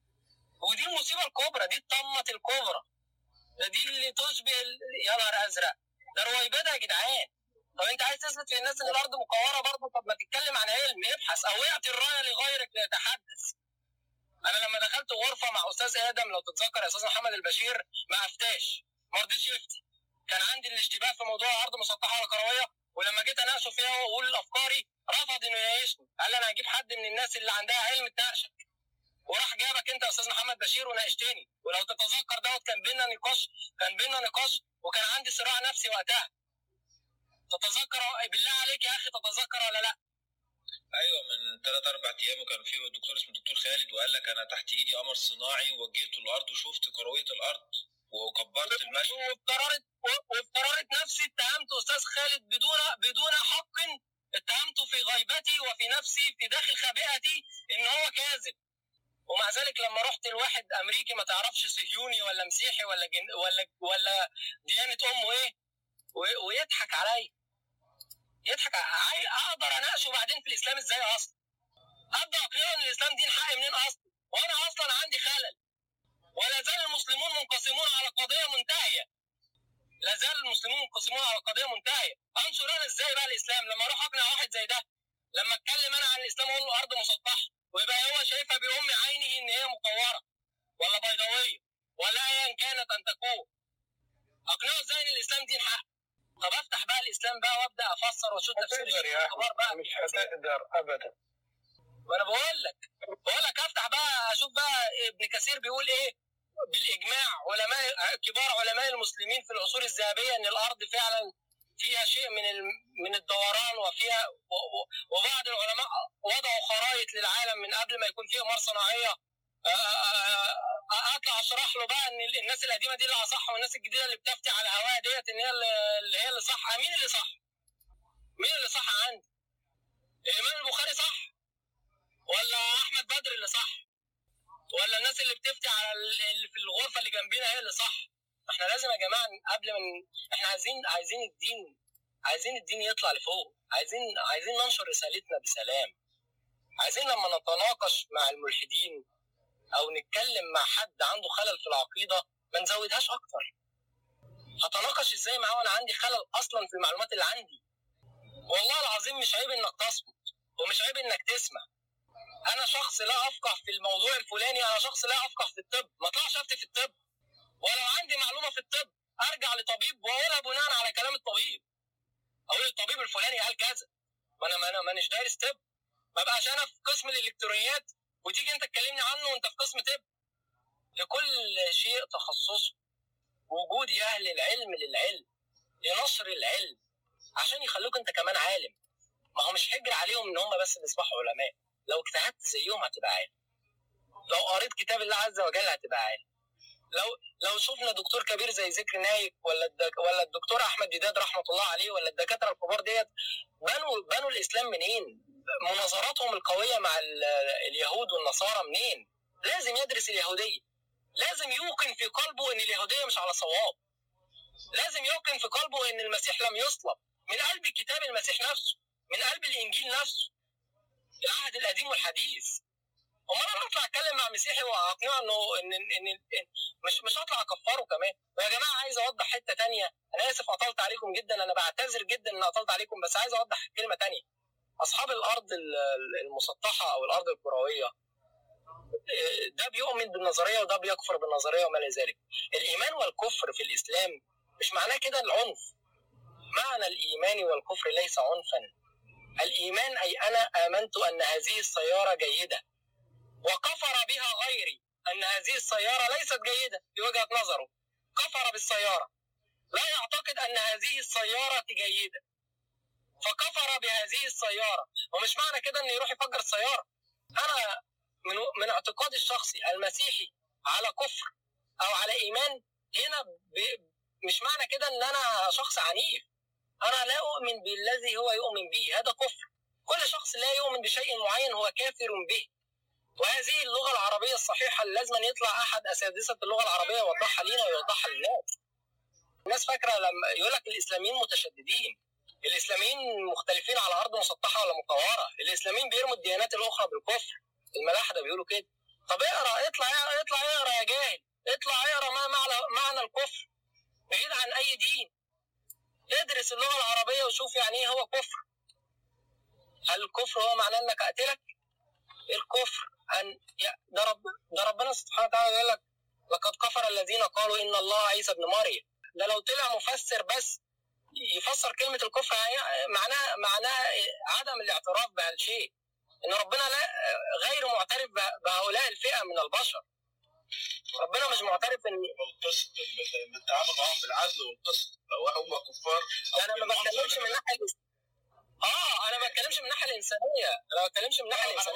ودي المصيبه الكبرى، دي الطمه الكبرى، ده دي اللي تشبه ال... يا نهار ازرق، ده رويبده يا جدعان. طب انت عايز تثبت للناس ان الارض مكوره برضه، طب ما تتكلم عن علم، ابحث او اعطي الرايه لغيرك ليتحدث. انا لما دخلت غرفه مع استاذ ادم لو تتذكر يا استاذ محمد البشير، ما افتاش، ما رضيش يفتي، كان عندي الاشتباه في موضوع الارض مسطحه ولا كرويه، ولما جيت اناقشه فيها واقول افكاري رفض انه يناقشني، قال لي انا هجيب حد من الناس اللي عندها علم تناقشك، وراح جابك انت يا استاذ محمد بشير وناقشتني. ولو تتذكر دوت كان بينا نقاش كان بينا نقاش وكان عندي صراع نفسي وقتها. تتذكر بالله عليك يا اخي، تتذكر ولا لا؟ ايوه من ثلاث اربع ايام، وكان في دكتور اسمه الدكتور خالد وقال لك انا تحت ايدي قمر صناعي ووجهته الارض وشفت كرويه الارض وكبرت المشهد. وافترضت وافترضت نفسي اتهمت استاذ خالد بدون بدون حق، اتهمته في غيبتي وفي نفسي في داخل خبيئتي ان هو كاذب، ومع ذلك لما رحت تقتل واحد امريكي ما تعرفش صهيوني ولا مسيحي ولا جن ولا ولا ديانه امه ايه ويضحك عليا، يضحك علي. اقدر اناقشه بعدين في الاسلام ازاي اصلا؟ ابدا اقنعه ان الاسلام دين حق منين اصلا؟ وانا اصلا عندي خلل. ولا زال المسلمون منقسمون على قضيه منتهيه. لا زال المسلمون منقسمون على قضيه منتهيه. انشر انا ازاي بقى الاسلام لما اروح اقنع واحد زي ده؟ لما اتكلم انا عن الاسلام اقول له ارض مسطحه ويبقى هو شايفها بأم عينه ان هي مكوره ولا بيضاويه ولا ايا كانت ان تكون. اقنعه ازاي ان الاسلام دين حق؟ طب افتح بقى الاسلام بقى وابدا افسر واشوف تفسير الكبار بقى. مش هتقدر ابدا. ما انا بقول لك بقول لك افتح بقى اشوف بقى ابن كثير بيقول ايه بالاجماع علماء كبار علماء المسلمين في العصور الذهبيه ان الارض فعلا فيها شيء من من الدوران وفيها وبعض العلماء وضعوا خرائط للعالم من قبل ما يكون فيه اقمار صناعيه. اطلع اشرح له بقى ان الناس القديمه دي اللي صح والناس الجديده اللي بتفتي على هواها ديت ان هي اللي هي اللي صح. مين اللي صح؟ مين اللي صح عندي؟ الامام البخاري صح؟ ولا احمد بدر اللي صح؟ ولا الناس اللي بتفتي على اللي في الغرفه اللي جنبينا هي اللي صح؟ احنا لازم يا جماعه قبل ما احنا عايزين عايزين الدين عايزين الدين يطلع لفوق، عايزين عايزين ننشر رسالتنا بسلام. عايزين لما نتناقش مع الملحدين او نتكلم مع حد عنده خلل في العقيده ما نزودهاش اكتر. هتناقش ازاي معاه وانا عندي خلل اصلا في المعلومات اللي عندي؟ والله العظيم مش عيب انك تصمت ومش عيب انك تسمع. انا شخص لا افقه في الموضوع الفلاني، انا شخص لا افقه في الطب، ما اطلعش افتي في الطب. ولو عندي معلومه في الطب ارجع لطبيب واقولها بناء على كلام الطبيب. اقول الطبيب الفلاني قال كذا. ما انا ما انا مانيش دارس طب. ما بقاش انا في قسم الالكترونيات وتيجي انت تكلمني عنه وانت في قسم طب. لكل شيء تخصصه. وجود اهل العلم للعلم لنشر العلم عشان يخلوك انت كمان عالم. ما هو مش حجر عليهم ان هم بس بيصبحوا علماء. لو اجتهدت زيهم هتبقى عالم. لو قريت كتاب الله عز وجل هتبقى عالم. لو لو شفنا دكتور كبير زي ذكر نايك ولا الدك ولا الدكتور احمد ديداد رحمه الله عليه ولا الدكاتره الكبار ديت بنوا بنوا الاسلام منين؟ مناظراتهم القويه مع اليهود والنصارى منين؟ لازم يدرس اليهوديه. لازم يوقن في قلبه ان اليهوديه مش على صواب. لازم يوقن في قلبه ان المسيح لم يصلب. من قلب كتاب المسيح نفسه، من قلب الانجيل نفسه، العهد القديم والحديث. امال انا اطلع اتكلم مع مسيحي واقنعه انه ان ان, إن مش مش هطلع اكفره كمان. ويا جماعه عايز اوضح حته ثانيه، انا اسف اطلت عليكم جدا، انا بعتذر جدا ان اطلت عليكم، بس عايز اوضح كلمه ثانيه. اصحاب الارض المسطحه او الارض الكرويه ده بيؤمن بالنظريه وده بيكفر بالنظريه وما الى ذلك. الايمان والكفر في الاسلام مش معناه كده العنف. معنى الايمان والكفر ليس عنفا. الايمان اي انا امنت ان هذه السياره جيده وكفر بها غيري ان هذه السياره ليست جيده بوجهه نظره. كفر بالسياره، لا يعتقد ان هذه السياره جيده فكفر بهذه السياره. ومش معنى كده انه يروح يفجر السياره. انا من من اعتقادي الشخصي المسيحي على كفر او على ايمان هنا ب... مش معنى كده ان انا شخص عنيف. انا لا اؤمن بالذي هو يؤمن به، هذا كفر. كل شخص لا يؤمن بشيء معين هو كافر به. وهذه اللغه العربيه الصحيحه اللي لازم يطلع احد اساتذه اللغه العربيه يوضحها لينا ويوضحها للناس. الناس فاكره لما يقول لك الاسلاميين متشددين، الاسلاميين مختلفين على ارض مسطحه ولا مكوره، الاسلاميين بيرموا الديانات الاخرى بالكفر. الملاحده بيقولوا كده. طب اقرا اطلع اطلع اقرا يا جاهل، اطلع اقرا ما معنى الكفر بعيد عن اي دين. ادرس اللغه العربيه وشوف يعني ايه هو كفر. هل الكفر هو معناه انك اقتلك؟ الكفر ان ده رب ده ربنا سبحانه وتعالى يقول لك لقد كفر الذين قالوا ان الله عيسى ابن مريم. ده لو طلع مفسر بس يفسر كلمه الكفر معناها معناها عدم الاعتراف بهالشيء، ان ربنا لا غير معترف بهؤلاء الفئه من البشر. ربنا مش معترف ان القسط بالتعامل معهم بالعدل والقسط. لو هم كفار انا ما بتكلمش من ناحيه اه انا ما بتكلمش من الناحيه الانسانيه، انا ما بتكلمش من الناحيه الانسانيه.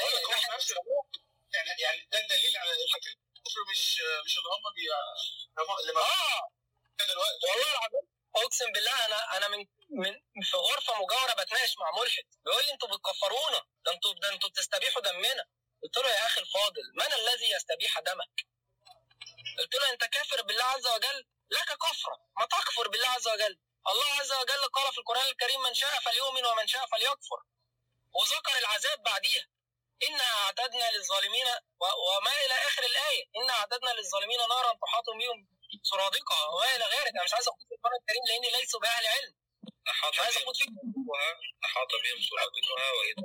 يعني يعني ده دليل على الكفر، مش مش اللي هم بي اللي اه دلوقتي. والله العظيم اقسم بالله انا انا من من في غرفه مجاوره بتناقش مع ملحد بيقول لي انتوا بتكفرونا، ده انتوا ده انتوا بتستبيحوا دمنا. قلت له يا اخي الفاضل من الذي يستبيح دمك؟ قلت له انت كافر بالله عز وجل؟ لك كفر، ما تكفر بالله عز وجل. الله عز وجل قال في القرآن الكريم من شاء فليؤمن ومن شاء فليكفر، وذكر العذاب بعديها إنا أعتدنا للظالمين وما إلى آخر الآية، إنا أعتدنا للظالمين نارا تحاط بهم سرادقها وما إلى غيرك. أنا مش عايز أقول في القرآن الكريم لأني ليسوا بأهل علم، أحاط عايز أقول فيه أحاط بهم سرادقها وإذا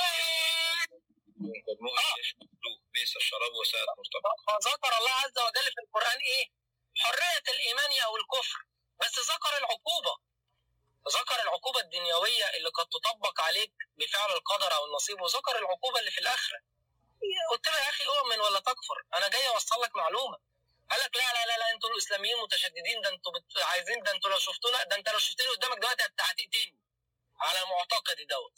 بئس الشراب وساءت مرتفقا. فذكر الله عز وجل في القرآن إيه؟ حرية الإيمان أو الكفر، بس ذكر العقوبة، ذكر العقوبة الدنيوية اللي قد تطبق عليك بفعل القدر أو النصيب، وذكر العقوبة اللي في الآخرة. قلت له يا أخي أؤمن ولا تكفر؟ أنا جاي أوصل لك معلومة. قال لك لا لا لا لا أنتوا الإسلاميين متشددين، ده أنتوا بت... عايزين، ده أنتوا لو شفتونا، ده أنت لو شفتني قدامك دلوقتي هتقتلني على معتقدي دوت.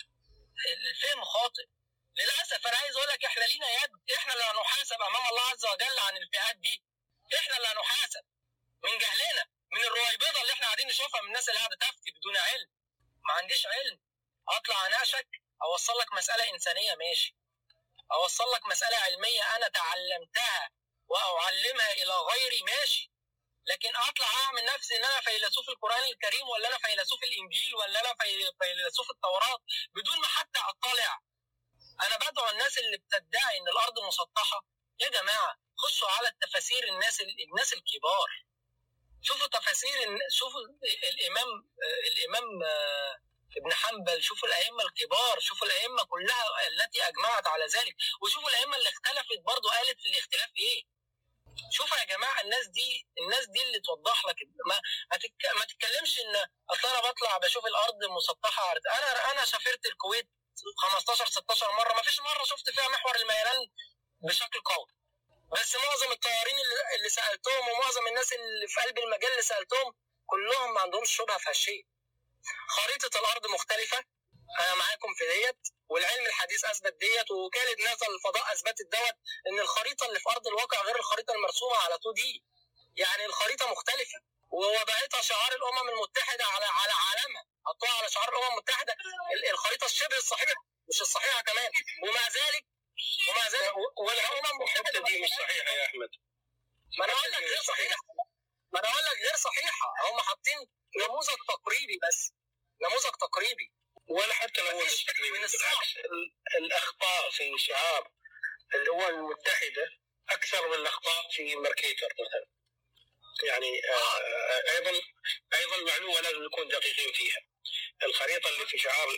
الفهم خاطئ للأسف. أنا عايز أقول لك إحنا لينا يد، إحنا اللي هنحاسب أمام الله عز وجل عن الفئات دي، إحنا اللي هنحاسب من جهلنا، من الرويبضة اللي احنا قاعدين نشوفها من الناس اللي قاعدة تفتي بدون علم. ما عنديش علم، اطلع اناقشك، اوصل لك مسألة انسانية ماشي، اوصل لك مسألة علمية انا تعلمتها واعلمها الى غيري ماشي، لكن اطلع اعمل نفسي ان انا فيلسوف القرآن الكريم ولا انا فيلسوف الانجيل ولا انا فيلسوف التوراة بدون ما حتى اطلع. انا بدعو الناس اللي بتدعي ان الارض مسطحة، يا جماعة خشوا على التفاسير، الناس الناس الكبار، شوفوا تفاسير، شوفوا الامام الامام ابن حنبل، شوفوا الائمه الكبار، شوفوا الائمه كلها التي اجمعت على ذلك، وشوفوا الائمه اللي اختلفت برضو قالت في الاختلاف ايه. شوفوا يا جماعه الناس دي، الناس دي اللي توضح لك. ما ما تتكلمش ان اصل انا بطلع بشوف الارض مسطحه. انا انا سافرت الكويت خمستاشر ستاشر مره، ما فيش مره شفت فيها محور الميلان بشكل قوي، بس معظم الطيارين اللي سألتهم ومعظم الناس اللي في قلب المجال اللي سألتهم كلهم ما عندهمش شبهة في هالشيء. خريطة الأرض مختلفة، أنا معاكم في ديت، والعلم الحديث أثبت ديت، ووكالة ناسا للفضاء أثبتت دوت، إن الخريطة اللي في أرض الواقع غير الخريطة المرسومة على تو دي، يعني الخريطة مختلفة، ووضعتها شعار الأمم المتحدة على على علامة، حطوها على شعار الأمم المتحدة الخريطة الشبه الصحيحة مش الصحيحة كمان، ومع ذلك ومع ذلك والأمم المتحدة دي مش صحيحة يا أحمد. ما أنا أقول لك غير صحيحة، ما أنا أقول لك غير صحيحة، هم حاطين نموذج تقريبي بس، نموذج تقريبي، ولا حتى نموذج تقريبي. بالعكس الأخطاء في شعار الأمم المتحدة أكثر من الأخطاء في ميركاتور مثلا. يعني آه أيضا أيضا معلومة لازم نكون دقيقين فيها. الخريطة اللي في شعار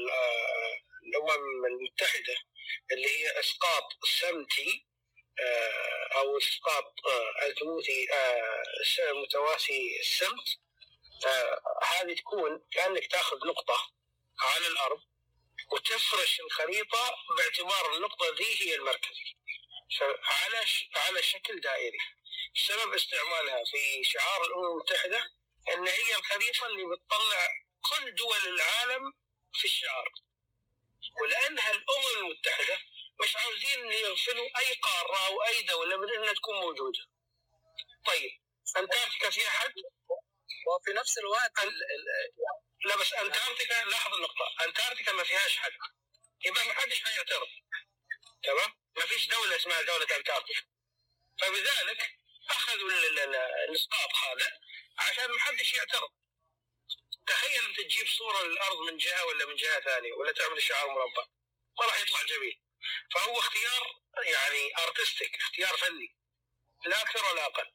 الأمم المتحدة اللي هي إسقاط سمتي أو إسقاط أزموثي متواسي السمت، هذه تكون كأنك تأخذ نقطة على الأرض وتفرش الخريطة باعتبار النقطة ذي هي المركز على على شكل دائري. سبب استعمالها في شعار الأمم المتحدة أن هي الخريطة اللي بتطلع كل دول العالم في الشعار، ولأنها الأمم المتحدة مش عاوزين يغفلوا أي قارة أو أي دولة من أنها تكون موجودة. طيب أنتاركتيكا فيها حد؟ وفي نفس الوقت ال... لا بس أنتاركتيكا، لاحظ النقطة، أنتاركتيكا ما فيهاش حد، يبقى ما حدش هيعترض، تمام؟ ما فيش دولة اسمها دولة أنتاركتيكا، فبذلك أخذوا الإسقاط هذا عشان ما حدش يعترض. تخيل أنت تجيب صورة للأرض من جهة ولا من جهة ثانية ولا تعمل شعار مربع، ما راح يطلع جميل. فهو اختيار يعني ارتستيك، اختيار فني لا اكثر ولا اقل.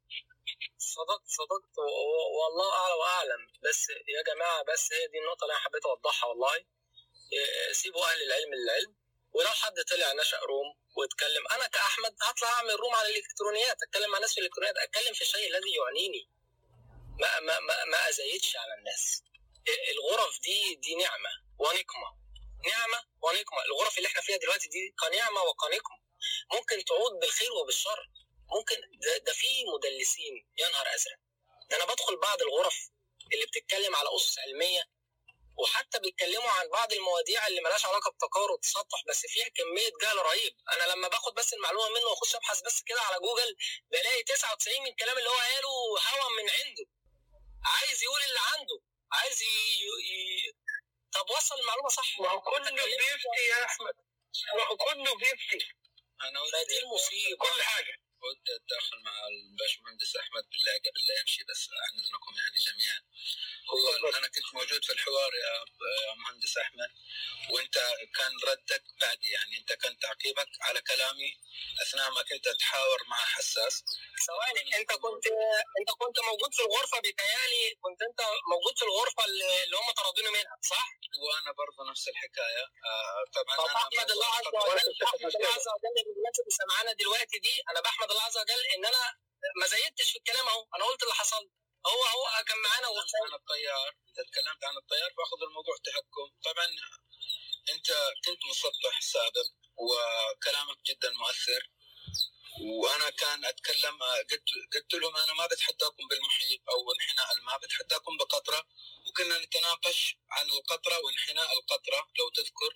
صدقت صدقت والله اعلى واعلم. بس يا جماعه، بس هي دي النقطه اللي انا حبيت اوضحها والله. سيبوا اهل العلم للعلم، ولو حد طلع نشأ روم واتكلم، انا كاحمد هطلع اعمل روم على الالكترونيات، اتكلم مع ناس في الالكترونيات، اتكلم في الشيء الذي يعنيني، ما ما ما, ما ازيدش على الناس. الغرف دي دي نعمه ونقمه، نعمة ونقمة. الغرف اللي احنا فيها دلوقتي دي كنعمة وكنقمة، ممكن تعود بالخير وبالشر. ممكن ده, ده في مدلسين يا نهار ازرق. ده انا بدخل بعض الغرف اللي بتتكلم على اسس علمية، وحتى بيتكلموا عن بعض المواضيع اللي ملهاش علاقة بتقارب تسطح، بس فيها كمية جهل رهيب. انا لما باخد بس المعلومة منه واخش ابحث بس كده على جوجل، بلاقي تسعة وتسعين من الكلام اللي هو قاله هوا من عنده، عايز يقول اللي عنده، عايز ي... ي... طب وصل المعلومه صح. ما هو كله بيفتي يا احمد، ما هو كله بيفتي. انا ودي المصيبه كل حاجه. ودي اتدخل مع الباشمهندس احمد بالله قبل لا يمشي، بس اعذركم يعني جميعا. هو انا كنت موجود في الحوار يا مهندس احمد، وانت كان ردك بعدي، يعني انت كان تعقيبك على كلامي اثناء ما كنت اتحاور مع حساس. ثواني، انت كنت انت كنت موجود في الغرفه، بيتهيألي كنت انت موجود في الغرفه اللي هم طردوني منها، صح؟ وانا برضه نفس الحكايه. آه طبعا طب انا احمد الله عز وجل، احمد الله عز وجل بالناس اللي سمعانا دلوقتي دي، انا بحمد الله عز وجل ان انا ما زيدتش في الكلام اهو، انا قلت اللي حصل. هو هو كان معانا عن الطيار، انت تكلمت عن الطيار فاخذ الموضوع تهكم. طبعا انت كنت مسطح سابق وكلامك جدا مؤثر، وانا كان اتكلم قلت قلت لهم انا ما بتحداكم بالمحيط او انحناء الماء، بتحداكم بقطره، وكنا نتناقش عن القطره وانحناء القطره لو تذكر،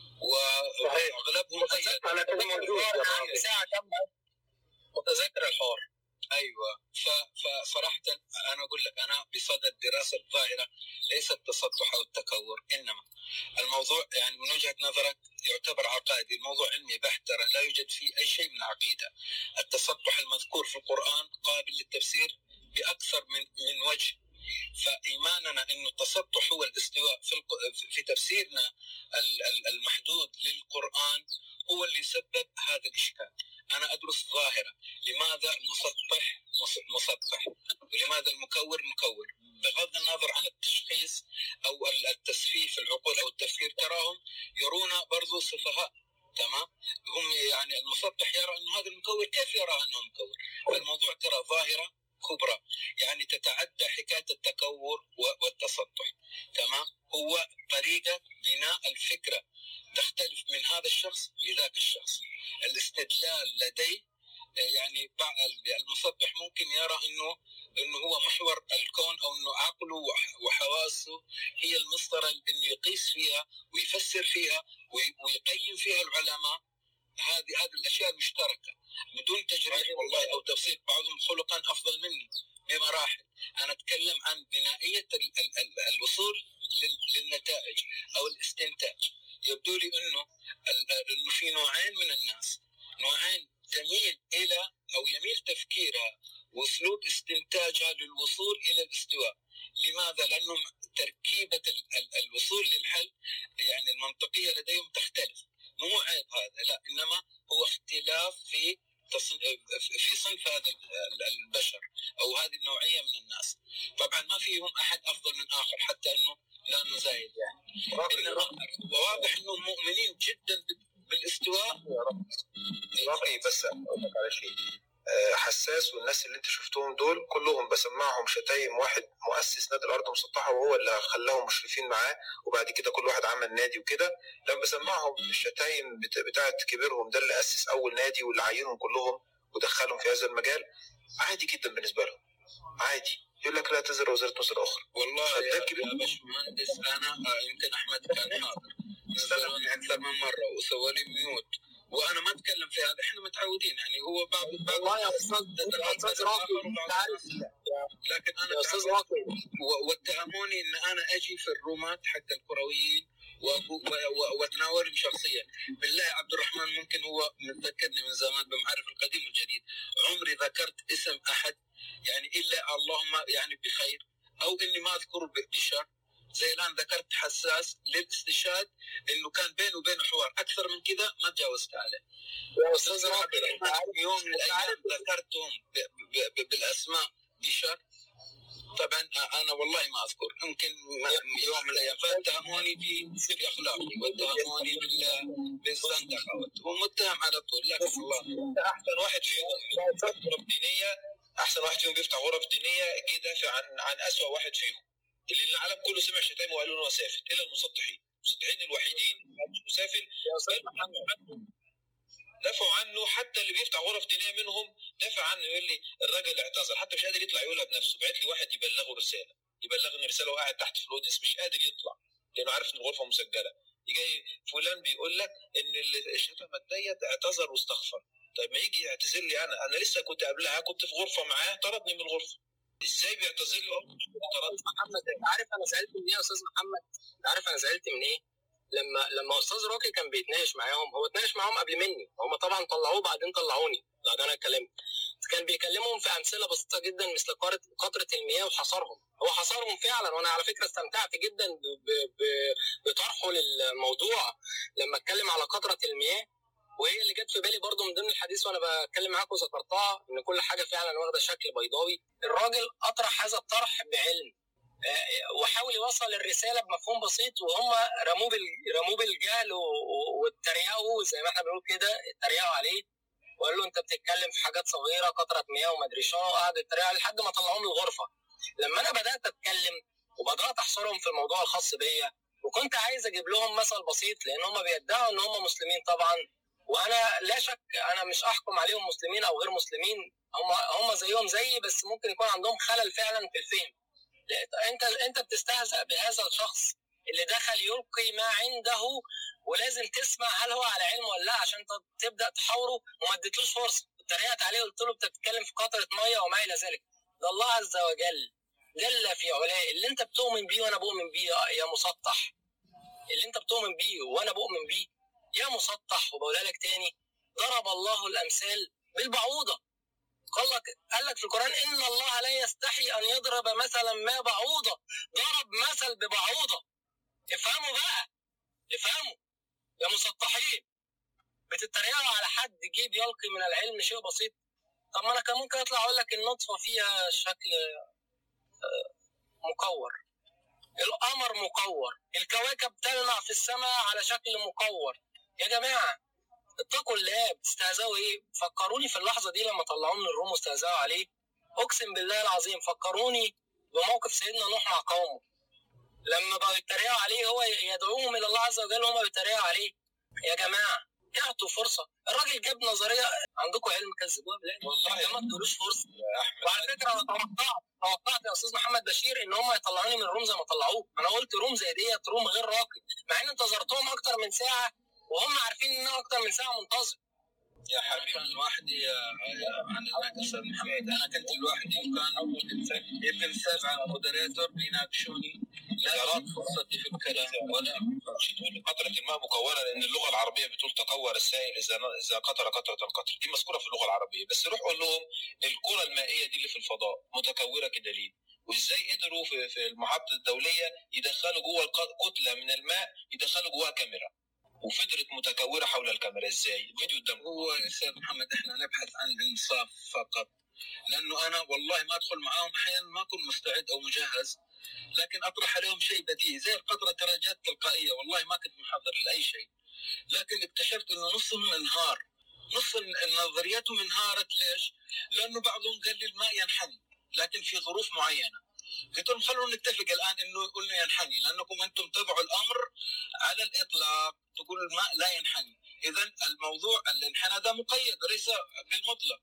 واغلبهم انا كنت موجود ساعه كامله متذكر الحوار. ايوه. فصراحه انا اقول لك انا بصدد دراسه الظاهره ليس التسطح او التكور، انما الموضوع يعني من وجهه نظرك يعتبر عقائدي، الموضوع علمي بحت، ترى لا يوجد فيه اي شيء من العقيده. التسطح المذكور في القران قابل للتفسير باكثر من من وجه، فايماننا انه التسطح هو الاستواء في في تفسيرنا المحدود للقران هو اللي سبب هذا الاشكال. انا ادرس ظاهره، لماذا المسطح مسطح ولماذا المكور مكور، بغض النظر عن التشخيص او التسفيه في العقول او التفكير، تراهم يرون برضو سفهاء. تمام، هم يعني المسطح يرى انه هذا المكور، كيف يرى انه مكور؟ الموضوع ترى ظاهره كبرى، يعني تتعدى حكايه التكور والتسطح. تمام، هو طريقه بناء الفكره تختلف من هذا الشخص لذاك الشخص. الاستدلال لديه يعني المسطح ممكن يرى انه انه هو محور الكون، او انه عقله وحواسه هي المسطره اللي يقيس فيها ويفسر فيها ويقيم فيها العلماء. هذه هذه الاشياء المشتركه بدون تجريح والله او تفصيل، بعضهم خلقا افضل مني بمراحل. انا اتكلم عن بنائيه ال ال ال الوصول للنتائج او الاستنتاج. يبدو لي انه انه في نوعين من الناس، نوعين تميل الى او يميل تفكيرها واسلوب استنتاجها للوصول الى الاستواء. لماذا؟ لانه تركيبه ال ال الوصول للحل يعني المنطقيه لديهم تختلف. مو عيب هذا، لا، انما هو اختلاف في في صنف هذا البشر او هذه النوعيه من الناس. طبعا ما فيهم احد افضل من اخر، حتى انه لا نزايد يعني، انما واضح انهم مؤمنين جدا بالاستواء. راقي بس اقول لك على شيء، حساس والناس اللي انت شفتهم دول كلهم بسمعهم شتايم واحد مؤسس نادي الارض المسطحه وهو اللي خلاهم مشرفين معاه، وبعد كده كل واحد عمل نادي وكده. لما بسمعهم الشتايم بتاعت كبيرهم ده اللي اسس اول نادي واللي عينهم كلهم ودخلهم في هذا المجال، عادي جدا بالنسبه لهم، عادي. يقول لك لا تزر وزارة وزر اخرى. والله يا باشمهندس انا يمكن احمد كان حاضر نزلوني اكثر من مره وسوى لي ميوت، وانا ما اتكلم في هذا، احنا متعودين يعني. هو بعض بعض والله يا استاذ راقي انت عارف، لكن انا يا استاذ راقي واتهموني ان انا اجي في الرومات حق الكرويين واتناولهم شخصيا. بالله عبد الرحمن ممكن هو متذكرني من زمان بمعرف القديم والجديد، عمري ذكرت اسم احد يعني الا اللهم يعني بخير، او اني ما اذكره بشر. زي الان ذكرت حساس للاستشهاد انه كان بينه وبينه حوار، اكثر من كذا ما تجاوزت عليه. يا استاذ راقي يوم من الايام ذكرتهم بالاسماء بشر، طبعا انا والله ما اذكر، يمكن يوم من الايام فاتهموني في اخلاقي واتهموني بالزندقه ومتهم على طول. لكن الله احسن واحد فيهم غرف دينيه، احسن واحد فيهم بيفتح غرف دينيه جه يدافع عن عن اسوء واحد فيهم اللي العالم كله سمع شتايمه وقالوا انه سافل، الا المسطحين. المسطحين الوحيدين مسافل دافعوا عنه، حتى اللي بيفتح غرف دينيه منهم دافع عنه، يقول لي الراجل اعتذر، حتى مش قادر يطلع يقولها بنفسه، بعت لي واحد يبلغه رساله يبلغني رساله وقاعد تحت في الاودينس مش قادر يطلع لانه عارف ان الغرفه مسجله. يجي فلان بيقول لك ان الشتمه ديت اعتذر واستغفر. طيب ما يجي يعتذر لي انا، انا لسه كنت قبلها كنت في غرفه معاه طردني من الغرفه، ازاي بيعتذر لي؟ محمد انت عارف انا زعلت من ايه يا استاذ محمد؟ انت عارف انا زعلت من ايه؟ لما لما استاذ راقي كان بيتناقش معاهم، هو اتناقش معاهم قبل مني، هم طبعا طلعوه بعدين طلعوني بعد انا اتكلمت. كان بيكلمهم في امثله بسيطه جدا مثل قطره المياه وحصرهم. هو حصرهم فعلا، وانا على فكره استمتعت جدا بطرحه للموضوع لما اتكلم على قطره المياه، وهي اللي جت في بالي برضو من ضمن الحديث وانا بتكلم معاكم ذكرتها، ان كل حاجه فعلا واخده شكل بيضاوي. الراجل اطرح هذا الطرح بعلم وحاول يوصل الرساله بمفهوم بسيط، وهم رموه رموه بالجهل واتريقوا زي ما احنا بنقول كده، اتريقوا عليه وقال له انت بتتكلم في حاجات صغيره قطره مياه وما ادري شو، وقعدوا يتريقوا لحد ما طلعوهم الغرفه. لما انا بدات اتكلم وبدات احصرهم في الموضوع الخاص بيا، وكنت عايز اجيب لهم مثل بسيط لان هم بيدعوا ان هم مسلمين طبعا، وانا لا شك انا مش احكم عليهم مسلمين او غير مسلمين، هم هم زيهم زيي، بس ممكن يكون عندهم خلل فعلا في الفهم. انت انت بتستهزأ بهذا الشخص اللي دخل يلقي ما عنده، ولازم تسمع هل هو على علم ولا لا عشان تبدا تحاوره، وما اديتلوش فرصه. اتريقت عليه وقلت له انت بتتكلم في قطره ميه وما الى ذلك. ده الله عز وجل جل في علاه اللي انت بتؤمن بيه وانا بؤمن بيه يا مسطح، اللي انت بتؤمن بيه وانا بؤمن بيه يا مسطح. وبقولها لك تاني، ضرب الله الامثال بالبعوضه. قال لك قال لك في القرآن إن الله لا يستحي أن يضرب مثلا ما بعوضة، ضرب مثل ببعوضة. افهموا بقى، افهموا يا مسطحين. بتتريقوا على حد جيب يلقي من العلم شيء بسيط. طب ما أنا كان ممكن أطلع أقول لك النطفة فيها شكل مكور، القمر مكور، الكواكب تلمع في السماء على شكل مكور. يا جماعة اتقوا الله، بتستهزئوا ايه؟ فكروني في اللحظه دي لما طلعوه من الروم واستهزأوا عليه، اقسم بالله العظيم فكروني بموقف سيدنا نوح مع قومه لما بقوا يتريقوا عليه، هو يدعوهم الى الله عز وجل وهم بيتريقوا عليه. يا جماعه اعطوا فرصه. الراجل جاب نظريه، عندكم علم كذبوها والله ما تدولوش فرصه. وعلى فكره انا توقعت توقعت يا استاذ محمد بشير ان هم يطلعوني من الروم زي ما طلعوه. انا قلت روم زي ديت روم غير راقي، مع ان انتظرتهم اكتر من ساعه وهم عارفين ان انا اكتر من ساعه منتظر. يا حبيبي انا لوحدي يا عن استاذ محمد، انا كنت لوحدي وكان يمكن سبعه مودريتور بيناقشوني، لا اعطيت فرصتي في الكلام ولا تقول قطره الماء مكوره لان اللغه العربيه بتقول تكور السائل اذا اذا قطر قطره قطر، دي مذكوره في اللغه العربيه. بس روح قول لهم الكره المائيه دي اللي في الفضاء متكوره كده ليه؟ وازاي قدروا في في المحطه الدوليه يدخلوا جوه كتله من الماء يدخلوا جواها كاميرا وفضلت متكوره حول الكاميرا؟ ازاي؟ الفيديو قدامكم. هو يا استاذ محمد احنا نبحث عن الانصاف فقط، لانه انا والله ما ادخل معاهم احيانا ما اكون مستعد او مجهز، لكن اطرح عليهم شيء بديهي زي القطره ترى جت تلقائيه، والله ما كنت محضر لاي شيء، لكن اكتشفت انه نصهم انهار، نص نظرياتهم انهارت. ليش؟ لانه بعضهم قال لي الماء ينحني لكن في ظروف معينه. قلت لهم خلونا نتفق الان انه قلنا ينحني، لانكم انتم تضعوا الامر على الاطلاق تقولوا الماء لا ينحني، اذا الموضوع الانحناء ده مقيد وليس بالمطلق.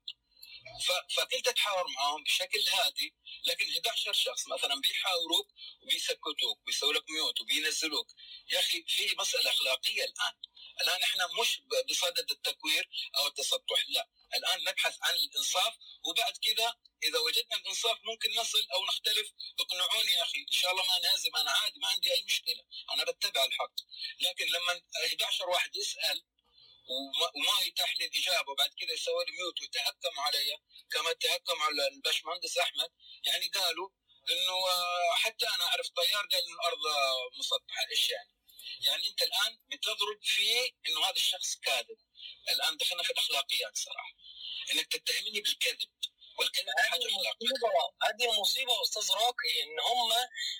فكنت اتحاور معهم بشكل هادي، لكن احد عشر شخص مثلا بيحاوروك وبيسكتوك وبيسووا لك ميوت وبينزلوك. يا اخي في مساله اخلاقيه الان، الان احنا مش بصدد التكوير او التسطح، لا، الان نبحث عن الانصاف، وبعد كذا اذا وجدنا الانصاف ممكن نصل او نختلف. اقنعوني يا اخي ان شاء الله ما نهزم، انا عادي ما عندي اي مشكله، انا بتبع الحق. لكن لما احد عشر واحد يسال وما, وما يتاح لي الاجابه وبعد كذا يسوي لي ميوت ويتهكم علي كما تهكم على الباشمهندس احمد، يعني قالوا انه حتى انا اعرف طيار قال انه الارض مسطحه. ايش يعني؟ يعني انت الان بتضرب في انه هذا الشخص كاذب. الان دخلنا في الاخلاقيات صراحه، انك تتهمني بالكذب، والكذب حاجه اخلاقيه. هذه مصيبه استاذ راقي، ان هم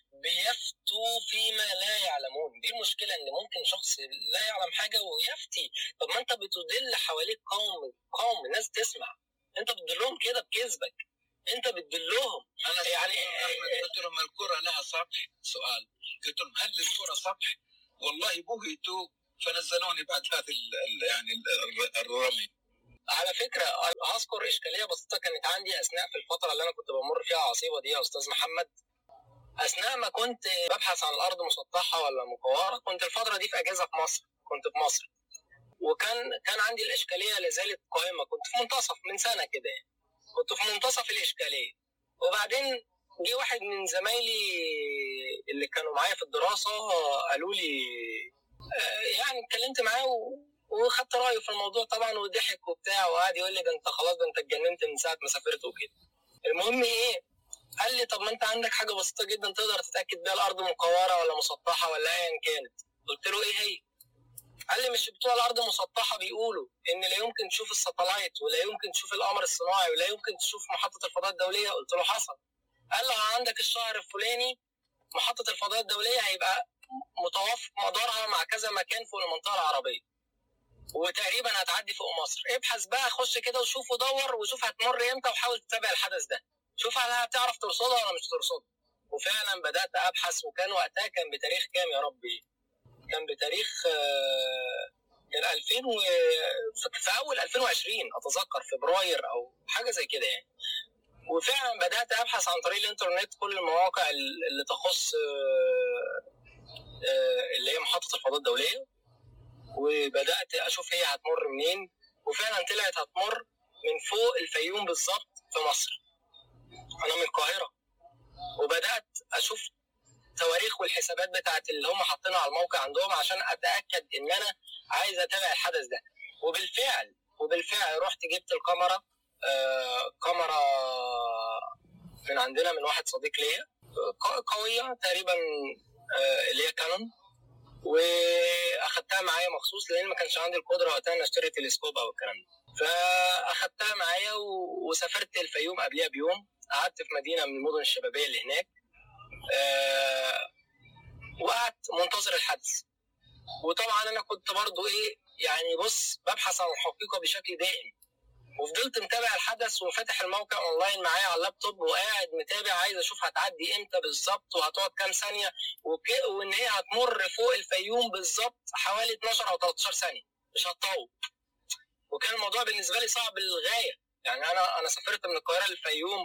بيفتوا فيما لا يعلمون. دي المشكله، ان ممكن شخص لا يعلم حاجه ويفتي. طب ما انت بتدل حواليك قوم قوم ناس تسمع، انت بتدلهم كده بكذبك، انت بتدلهم. انا يعني قلت لهم الكره لها سطح. سؤال قلت لهم هل الكره سطح؟ والله بهتوا فنزلوني بعد هذا يعني الرمي. على فكره هذكر اشكاليه بسيطه كانت عندي اثناء في الفتره اللي انا كنت بمر فيها عصيبه دي يا استاذ محمد. اثناء ما كنت ببحث عن الارض مسطحه ولا مكوره، كنت الفتره دي في اجازه في مصر، كنت في مصر، وكان كان عندي الاشكاليه لازالت قائمه. كنت في منتصف من سنه كده يعني، كنت في منتصف الاشكاليه. وبعدين جه واحد من زمايلي اللي كانوا معايا في الدراسه قالوا لي يعني اتكلمت معاه وخدت رايه في الموضوع طبعا، وضحك وبتاع وقعد يقول لي ده انت خلاص، ده انت اتجننت من ساعه ما سافرت وكده. المهم ايه، قال لي طب ما انت عندك حاجه بسيطه جدا تقدر تتاكد بيها الارض مكوره ولا مسطحه ولا ايا كانت. قلت له ايه هي؟ قال لي مش بتوع الارض مسطحه بيقولوا ان لا يمكن تشوف الساتلايت ولا يمكن تشوف القمر الصناعي ولا يمكن تشوف محطه الفضاء الدوليه؟ قلت له حصل. قال له عندك الشهر الفلاني محطه الفضاء الدوليه هيبقى متوافق مدارها مع كذا مكان فوق المنطقه العربيه، وتقريبا هتعدي فوق مصر. ابحث بقى، خش كده وشوف ودور وشوف هتمر امتى وحاول تتابع الحدث ده، شوف هل هتعرف ترصدها ولا مش ترصدها. وفعلا بدات ابحث، وكان وقتها كان بتاريخ كام يا ربي؟ كان بتاريخ كان ألفين و... في اول ألفين وعشرين اتذكر فبراير او حاجه زي كده يعني. وفعلا بدات ابحث عن طريق الانترنت كل المواقع اللي تخص اللي هي محطه الفضاء الدوليه، وبدات اشوف هي هتمر منين. وفعلا طلعت هتمر من فوق الفيوم بالظبط في مصر. انا من القاهره، وبدات اشوف تواريخ والحسابات بتاعت اللي هم حاطينها على الموقع عندهم عشان اتاكد ان انا عايز اتابع الحدث ده. وبالفعل وبالفعل رحت جبت الكاميرا، آه كاميرا من عندنا من واحد صديق ليا قويه تقريبا، آه اللي هي كانون، واخدتها معايا مخصوص لان ما كانش عندي القدره وقتها ان اشتري تلسكوب او الكلام ده. فاخدتها معايا وسافرت الفيوم قبلها بيوم، قعدت في مدينه من المدن الشبابيه اللي هناك، أه وقعدت منتظر الحدث. وطبعا انا كنت برضو ايه يعني بص ببحث عن الحقيقه بشكل دائم، وفضلت متابع الحدث وفاتح الموقع اونلاين معايا على اللابتوب وقاعد متابع، عايز اشوف هتعدي امتى بالظبط وهتقعد كام ثانيه، وان هي هتمر فوق الفيوم بالظبط حوالي اتناشر او تلتاشر ثانيه، مش هتطول. وكان الموضوع بالنسبه لي صعب للغايه، يعني انا انا سافرت من القاهره للفيوم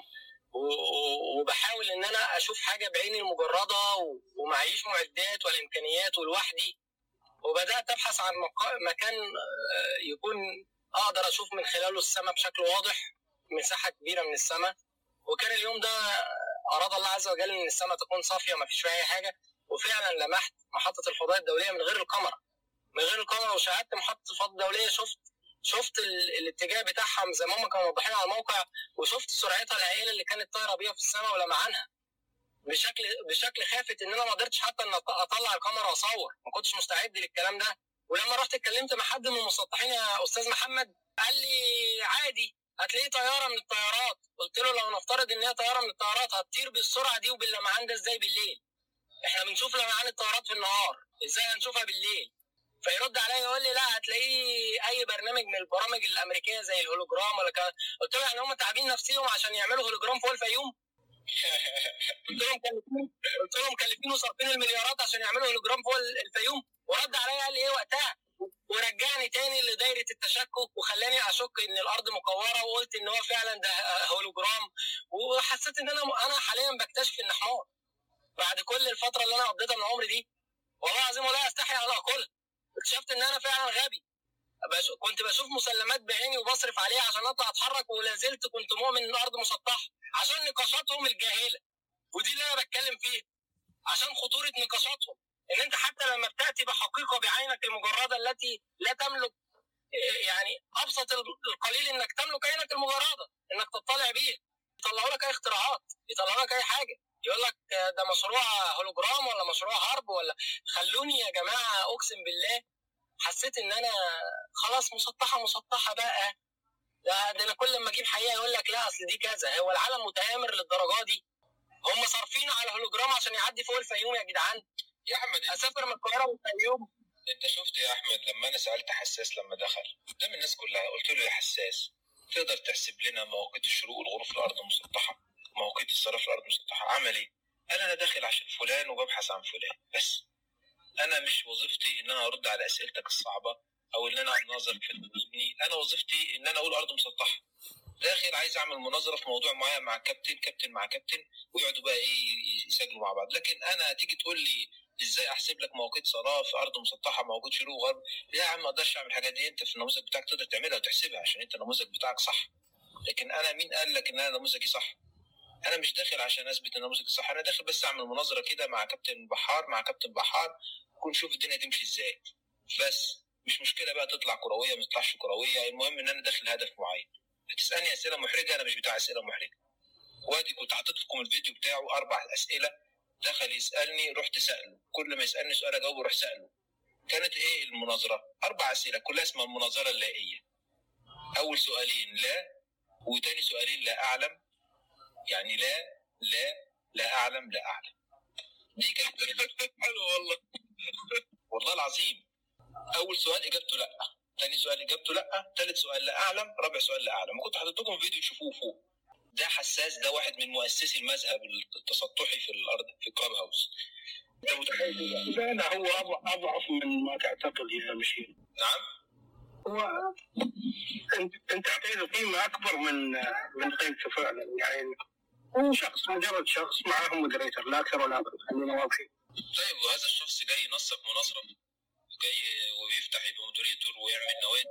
وبحاول ان انا اشوف حاجه بعيني المجرده ومعيش معدات ولا امكانيات ولوحدي. وبدات ابحث عن مكان يكون اقدر اشوف من خلاله السماء بشكل واضح، مساحه كبيره من السماء. وكان اليوم ده اراد الله عز وجل ان السماء تكون صافيه ما فيش فيها اي حاجه. وفعلا لمحت محطه الفضاء الدوليه من غير الكاميرا من غير الكاميرا وشاهدت محطه الفضاء الدوليه، شفت شفت الاتجاه بتاعها زي ما هم كانوا موضحين على الموقع، وشفت سرعتها الهائله اللي كانت طايره بيها في السماء ولمعانها بشكل بشكل خافت ان انا ما قدرتش حتى ان اطلع الكاميرا واصور، ما كنتش مستعد للكلام ده. ولما رحت اتكلمت مع حد من المسطحين يا استاذ محمد، قال لي عادي هتلاقيه طياره من الطيارات. قلت له لو نفترض ان هي طياره من الطيارات هتطير بالسرعه دي وباللمعان ده ازاي بالليل؟ احنا بنشوف لمعان الطيارات في النهار، ازاي هنشوفها بالليل؟ فيرد عليا يقول لي لا هتلاقيه اي برنامج من البرامج الامريكيه زي الهولوجرام ولا كده. قلت له يعني هم تعبين نفسيهم عشان يعملوا هولوجرام فوق الفيوم؟ قلت لهم مكلفين قلت لهم مكلفين وصارفين المليارات عشان يعملوا هولوجرام فوق الفيوم؟ ورد عليا قال لي ايه وقتها، ورجعني تاني لدايره التشكك وخلاني اشك ان الارض مكوره، وقلت ان هو فعلا ده هولوجرام. وحسيت ان انا انا حاليا بكتشف ان حمار بعد كل الفتره اللي انا قضيتها من عمري دي، والله العظيم ولا استحي على اقولها. اكتشفت ان انا فعلا غبي، كنت بشوف مسلمات بعيني وبصرف عليها عشان اطلع اتحرك، ولا زلت كنت مؤمن ان الارض مسطحه عشان نقاشاتهم الجاهله. ودي اللي انا بتكلم فيها، عشان خطوره نقاشاتهم، ان انت حتى لما بتاتي بحقيقه بعينك المجرده التي لا تملك، يعني ابسط القليل انك تملك عينك المجرده انك تطلع بيها، يطلعوا لك اي اختراعات، يطلعوا لك اي حاجه، يقول لك ده مشروع هولوجرام ولا مشروع حرب ولا. خلوني يا جماعه اقسم بالله حسيت ان انا خلاص مسطحه مسطحه بقى. ده, ده انا كل ما اجيب حقيقه يقول لك لا اصل دي كذا. هو العالم متآمر للدرجه دي؟ هم صارفين على الهولوجرام عشان يعدي فوق الفيوم يا جدعان. يا احمد اسافر من القاهره للفيوم. انت شفت يا احمد لما انا سالت حساس لما دخل قدام الناس كلها قلت له يا حساس تقدر تحسب لنا مواقيت الشروق والغروب في الارض المسطحه، مواقيت الصلاه في الارض المسطحه؟ عمل ايه؟ قال انا داخل عشان فلان وببحث عن فلان بس. انا مش وظيفتي ان انا ارد على اسئلتك الصعبه او ان انا اناظر في ابني، انا وظيفتي ان انا اقول ارض مسطحه. داخل عايز اعمل مناظره في موضوع معين مع كابتن كابتن مع كابتن ويقعدوا بقى ايه يسجلوا مع بعض. لكن انا تيجي تقول لي ازاي احسب لك مواقيت صلاه في ارض مسطحه موجود شروق وغرب؟ لا يا عم ما اقدرش اعمل الحاجات دي. انت في النموذج بتاعك تقدر تعملها وتحسبها عشان انت النموذج بتاعك صح، لكن انا مين قال لك ان انا نموذجي صح؟ انا مش داخل عشان اثبت ان امسك الصح، انا داخل بس اعمل مناظره كده مع كابتن بحار مع كابتن بحار ونشوف الدنيا تمشي ازاي. بس مش مشكله بقى تطلع كرويه ما تطلعش كرويه، المهم ان انا داخل هدف معين. هتسالني اسئله محرجه، انا مش بتاع اسئله محرجه. وادي كنت حاطط لكم الفيديو بتاعه اربع اسئله، دخل يسالني رحت ساله، كل ما يسالني سؤال اجاوبه اروح ساله. كانت ايه المناظره؟ اربع اسئله كلها اسمها المناظره اللائيه. اول سؤالين لا، وتاني سؤالين لا اعلم، يعني لا لا لا اعلم لا اعلم. دي كانت حلوه والله والله العظيم. اول سؤال اجابته لا، ثاني سؤال اجابته لا، ثالث سؤال لا اعلم، رابع سؤال لا اعلم. وكنت حاطط لكم فيديو تشوفوه فوق. ده حساس، ده واحد من مؤسسي المذهب التسطحي في الارض في كلاب هاوس. انت متخيل لا لا هو اضعف من ما تعتقد يا بشير. نعم، هو انت انت تعطيه قيمه اكبر من من قيمته فعلا. يعني هو شخص مجرد شخص معه مودريتر لا اكثر ولا اقل، خلينا واضحين. طيب وهذا الشخص جاي ينسق مناظره، جاي ويفتح يبقى مودريتور ويعمل نوادي.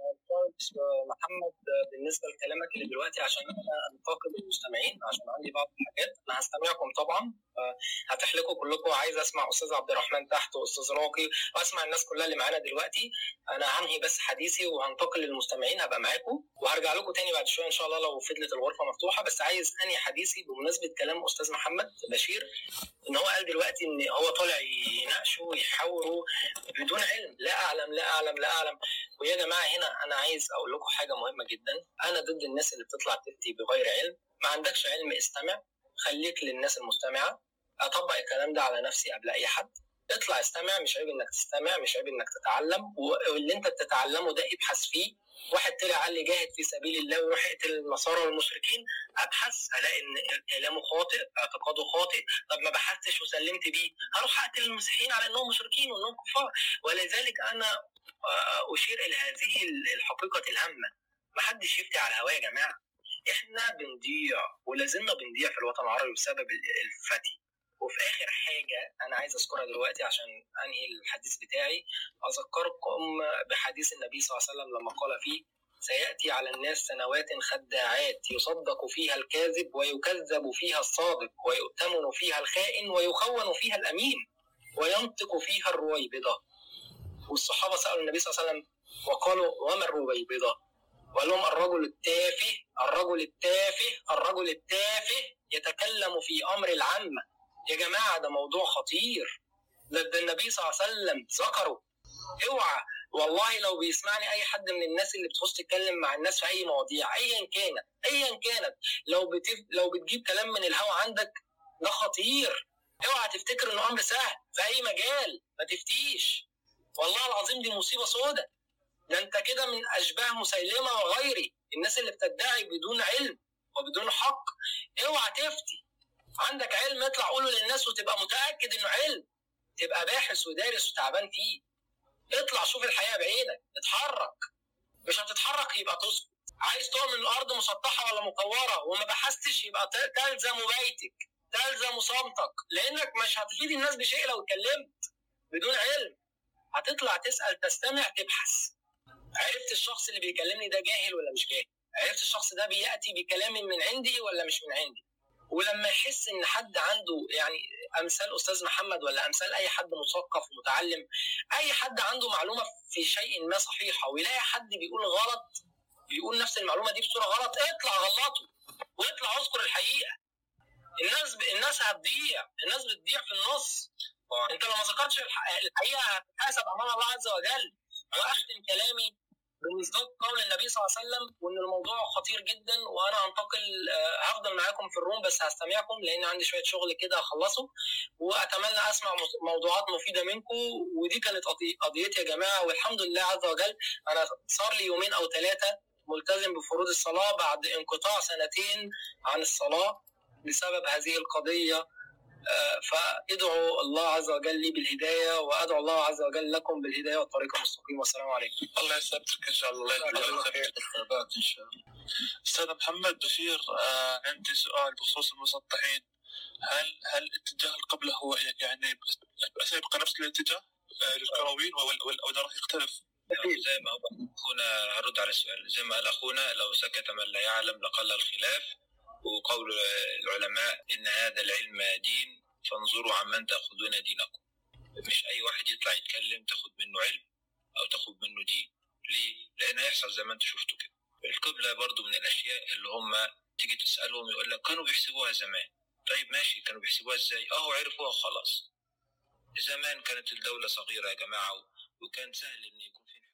محمد بالنسبه لكلامك اللي دلوقتي عشان انا انتقد المستمعين عشان عندي بعض الحاجات، انا هستمعكم طبعا، هتحلكوا كلكم. عايز اسمع استاذ عبد الرحمن تحت واستاذ راقي واسمع الناس كلها اللي معانا دلوقتي. انا هنهي بس حديثي وهنتقل للمستمعين، هبقى معاكم وهرجع لكم تاني بعد شويه ان شاء الله لو فضلت الغرفه مفتوحه. بس عايز انهي حديثي بمناسبه كلام استاذ محمد بشير، ان هو قال دلوقتي ان هو طالع يناقشه ويحاوره بدون علم، لا اعلم لا اعلم لا اعلم. ويا جماعه هنا انا عايز اقول لكم حاجه مهمه جدا، انا ضد الناس اللي بتطلع تفتي بغير علم. ما عندكش علم استمع، خليك للناس المستمعه. اطبق الكلام ده على نفسي قبل اي حد. اطلع استمع، مش عيب انك تستمع، مش عيب انك تتعلم، واللي انت بتتعلمه ده ابحث فيه. واحد طلع قال لي جاهد في سبيل الله ويروح يقتل النصارى والمشركين، ابحث الاقي ان كلامه خاطئ، اعتقاده خاطئ. طب ما بحثتش وسلمت بيه، هروح اقتل المسيحيين على انهم مشركين وانهم كفار. ولذلك انا اشير الى هذه الحقيقه الهامه، ما حدش يفتي على الهواء يا جماعه. احنا بنضيع ولازلنا بنضيع في الوطن العربي بسبب الفتي. وفي اخر حاجه انا عايز اذكرها دلوقتي عشان انهي الحديث بتاعي، اذكركم بحديث النبي صلى الله عليه وسلم لما قال فيه: سياتي على الناس سنوات خداعات يصدق فيها الكاذب ويكذب فيها الصادق ويؤتمن فيها الخائن ويخون فيها الامين وينطق فيها الرويبضه. والصحابه سالوا النبي صلى الله عليه وسلم وقالوا: وما الرويبضه؟ وقال لهم: الرجل التافه الرجل التافه الرجل التافه يتكلم في امر العامه. يا جماعه ده موضوع خطير، ده النبي صلى الله عليه وسلم ذكره. اوعى والله لو بيسمعني اي حد من الناس اللي بتخش تتكلم مع الناس في اي مواضيع ايا كانت ايا كانت لو بتف... لو بتجيب كلام من الهوا عندك، ده خطير. اوعى تفتكر انه امر سهل في اي مجال، ما تفتيش. والله العظيم دي مصيبه سوداء. ده انت كده من اشباه مسيلمه وغيري، الناس اللي بتدعي بدون علم وبدون حق. اوعى تفتي. عندك علم اطلع قوله للناس وتبقى متاكد انه علم، تبقى باحث ودارس وتعبان فيه. اطلع شوف الحياه بعينك، اتحرك. مش هتتحرك يبقى تسكت. عايز تؤمن الارض مسطحه ولا مكوره وما بحثتش يبقى تلزم بيتك، تلزم صمتك، لانك مش هتفيد الناس بشيء لو اتكلمت بدون علم. هتطلع تسال، تستمع، تبحث. عرفت الشخص اللي بيكلمني ده جاهل ولا مش جاهل؟ عرفت الشخص ده بياتي بكلام من عندي ولا مش من عندي؟ ولما يحس ان حد عنده يعني امثال استاذ محمد ولا امثال اي حد مثقف ومتعلم، اي حد عنده معلومه في شيء ما صحيحه ويلاقي حد بيقول غلط، بيقول نفس المعلومه دي بصوره غلط، اطلع غلطه واطلع اذكر الحقيقه. الناس ب... الناس هتضيع، الناس بتضيع في النص. انت لو ما ذكرتش الحقيقه هتحاسب امام الله عز وجل. واختم كلامي بمصداق قول النبي صلى الله عليه وسلم، وان الموضوع خطير جدا. وانا هنتقل، هفضل معاكم في الروم بس هستمعكم لان عندي شويه شغل كده اخلصه، واتمنى اسمع موضوعات مفيده منكم. ودي كانت قضيتي يا جماعه، والحمد لله عز وجل انا صار لي يومين او ثلاثه ملتزم بفروض الصلاه بعد انقطاع سنتين عن الصلاه بسبب هذه القضيه. فادعوا الله عز وجل لي بالهدايه، وادعو الله عز وجل لكم بالهدايه والطريق المستقيم. والسلام عليكم. الله يثبتك ان شاء الله. الله يثبتك الثبات ان شاء الله. استاذ محمد بشير، آه عندي سؤال بخصوص المسطحين. هل هل الاتجاه القبله هو يعني سيبقى نفس الاتجاه آه للكرويين ولا راح يختلف؟ زي ما اخونا هرد على السؤال، زي ما قال اخونا: لو سكت من لا يعلم لقل الخلاف. وقول العلماء إن هذا العلم دين فانظروا عمن تأخذون دينكم. مش أي واحد يطلع يتكلم تاخد منه علم أو تاخد منه دين. ليه؟ لأن هيحصل زي ما أنت شفتوا كده. القبلة برضو من الأشياء اللي هم تيجي تسألهم يقول لك كانوا بيحسبوها زمان. طيب ماشي، كانوا بيحسبوها إزاي؟ أهو عرفوها خلاص. زمان كانت الدولة صغيرة يا جماعة، وكان سهل إن يكون في